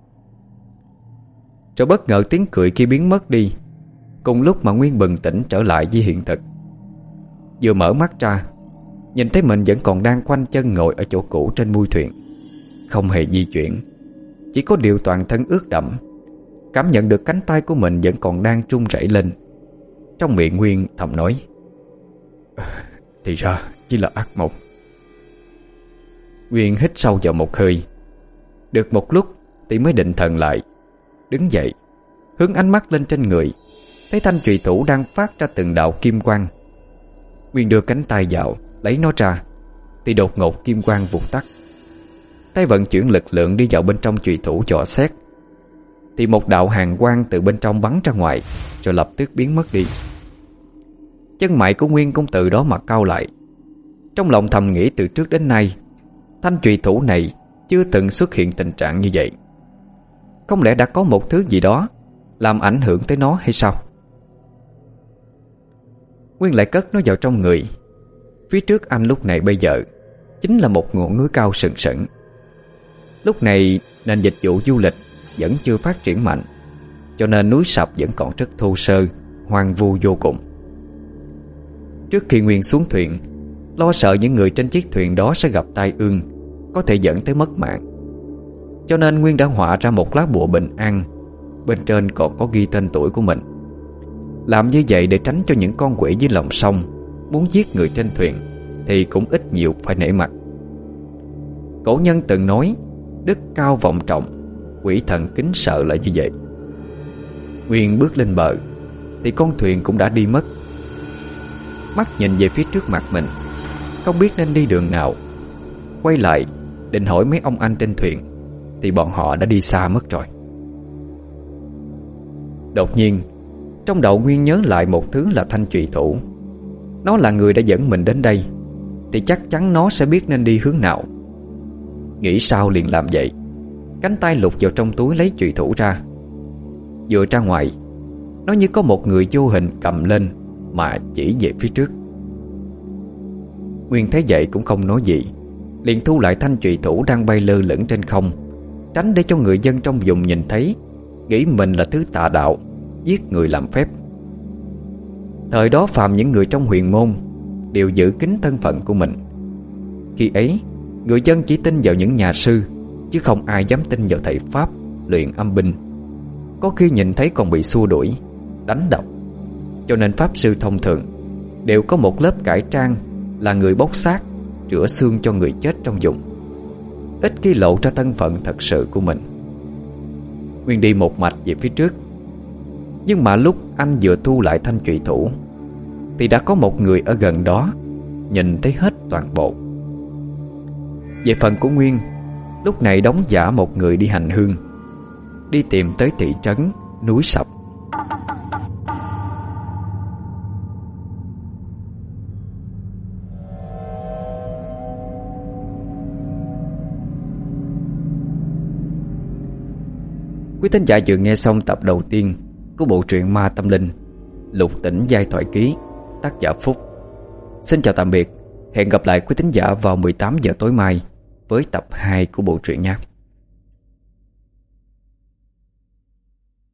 Rồi bất ngờ tiếng cười kia biến mất đi, cùng lúc mà Nguyên bừng tỉnh trở lại với hiện thực. Vừa mở mắt ra, nhìn thấy mình vẫn còn đang khoanh chân ngồi ở chỗ cũ trên mui thuyền, không hề di chuyển. Chỉ có điều toàn thân ướt đẫm, cảm nhận được cánh tay của mình vẫn còn đang run rẩy lên. Trong miệng Nguyên thầm nói: thì ra chỉ là ác mộng. Nguyên hít sâu vào một hơi. Được một lúc thì mới định thần lại, đứng dậy, hướng ánh mắt lên trên người, thấy thanh chùy thủ đang phát ra từng đạo kim quang. Nguyên đưa cánh tay vào lấy nó ra, thì đột ngột kim quang vụt tắt. Tay vận chuyển lực lượng đi vào bên trong chùy thủ dò xét, thì một đạo hàn quang từ bên trong bắn ra ngoài, rồi lập tức biến mất đi. Chân mày của Nguyên cũng từ đó mà cau lại. Trong lòng thầm nghĩ từ trước đến nay, thanh chùy thủ này chưa từng xuất hiện tình trạng như vậy. Không lẽ đã có một thứ gì đó làm ảnh hưởng tới nó hay sao? Nguyên lại cất nó vào trong người. Phía trước anh lúc này bây giờ chính là một ngọn núi cao sừng sững. Lúc này nền dịch vụ du lịch vẫn chưa phát triển mạnh, cho nên núi sập vẫn còn rất thô sơ, hoang vu vô cùng. Trước khi Nguyên xuống thuyền, lo sợ những người trên chiếc thuyền đó sẽ gặp tai ương, có thể dẫn tới mất mạng, cho nên Nguyên đã họa ra một lá bùa bình an, bên trên còn có ghi tên tuổi của mình. Làm như vậy để tránh cho những con quỷ dưới lòng sông muốn giết người trên thuyền thì cũng ít nhiều phải nể mặt. Cổ nhân từng nói đức cao vọng trọng, quỷ thần kính sợ là như vậy. Nguyên bước lên bờ thì con thuyền cũng đã đi mất. Mắt nhìn về phía trước mặt mình, không biết nên đi đường nào. Quay lại định hỏi mấy ông anh trên thuyền, thì bọn họ đã đi xa mất rồi. Đột nhiên trong đầu Nguyên nhớ lại một thứ là thanh chùy thủ. Nó là người đã dẫn mình đến đây, thì chắc chắn nó sẽ biết nên đi hướng nào. Nghĩ sao liền làm vậy. Cánh tay lục vào trong túi lấy chùy thủ ra. Vừa ra ngoài, nó như có một người vô hình cầm lên mà chỉ về phía trước. Nguyên thấy vậy cũng không nói gì, liền thu lại thanh chùy thủ đang bay lơ lửng trên không, tránh để cho người dân trong vùng nhìn thấy, nghĩ mình là thứ tà đạo, giết người làm phép. Thời đó phàm những người trong huyền môn đều giữ kín thân phận của mình. Khi ấy người dân chỉ tin vào những nhà sư, chứ không ai dám tin vào thầy pháp luyện âm binh. Có khi nhìn thấy còn bị xua đuổi, đánh đập. Cho nên pháp sư thông thường đều có một lớp cải trang là người bốc xác, rửa xương cho người chết trong vùng, ít khi lộ ra thân phận thật sự của mình. Nguyên đi một mạch về phía trước. Nhưng mà lúc anh vừa thu lại thanh chùy thủ thì đã có một người ở gần đó nhìn thấy hết toàn bộ. Về phần của Nguyên, lúc này đóng giả một người đi hành hương, đi tìm tới thị trấn núi sập. Quý thính giả vừa nghe xong tập đầu tiên của bộ truyện ma tâm linh Lục Tỉnh Giai Thoại Ký, tác giả Phúc. Xin chào tạm biệt. Hẹn gặp lại quý thính giả vào mười tám giờ tối mai với tập hai của bộ truyện nha.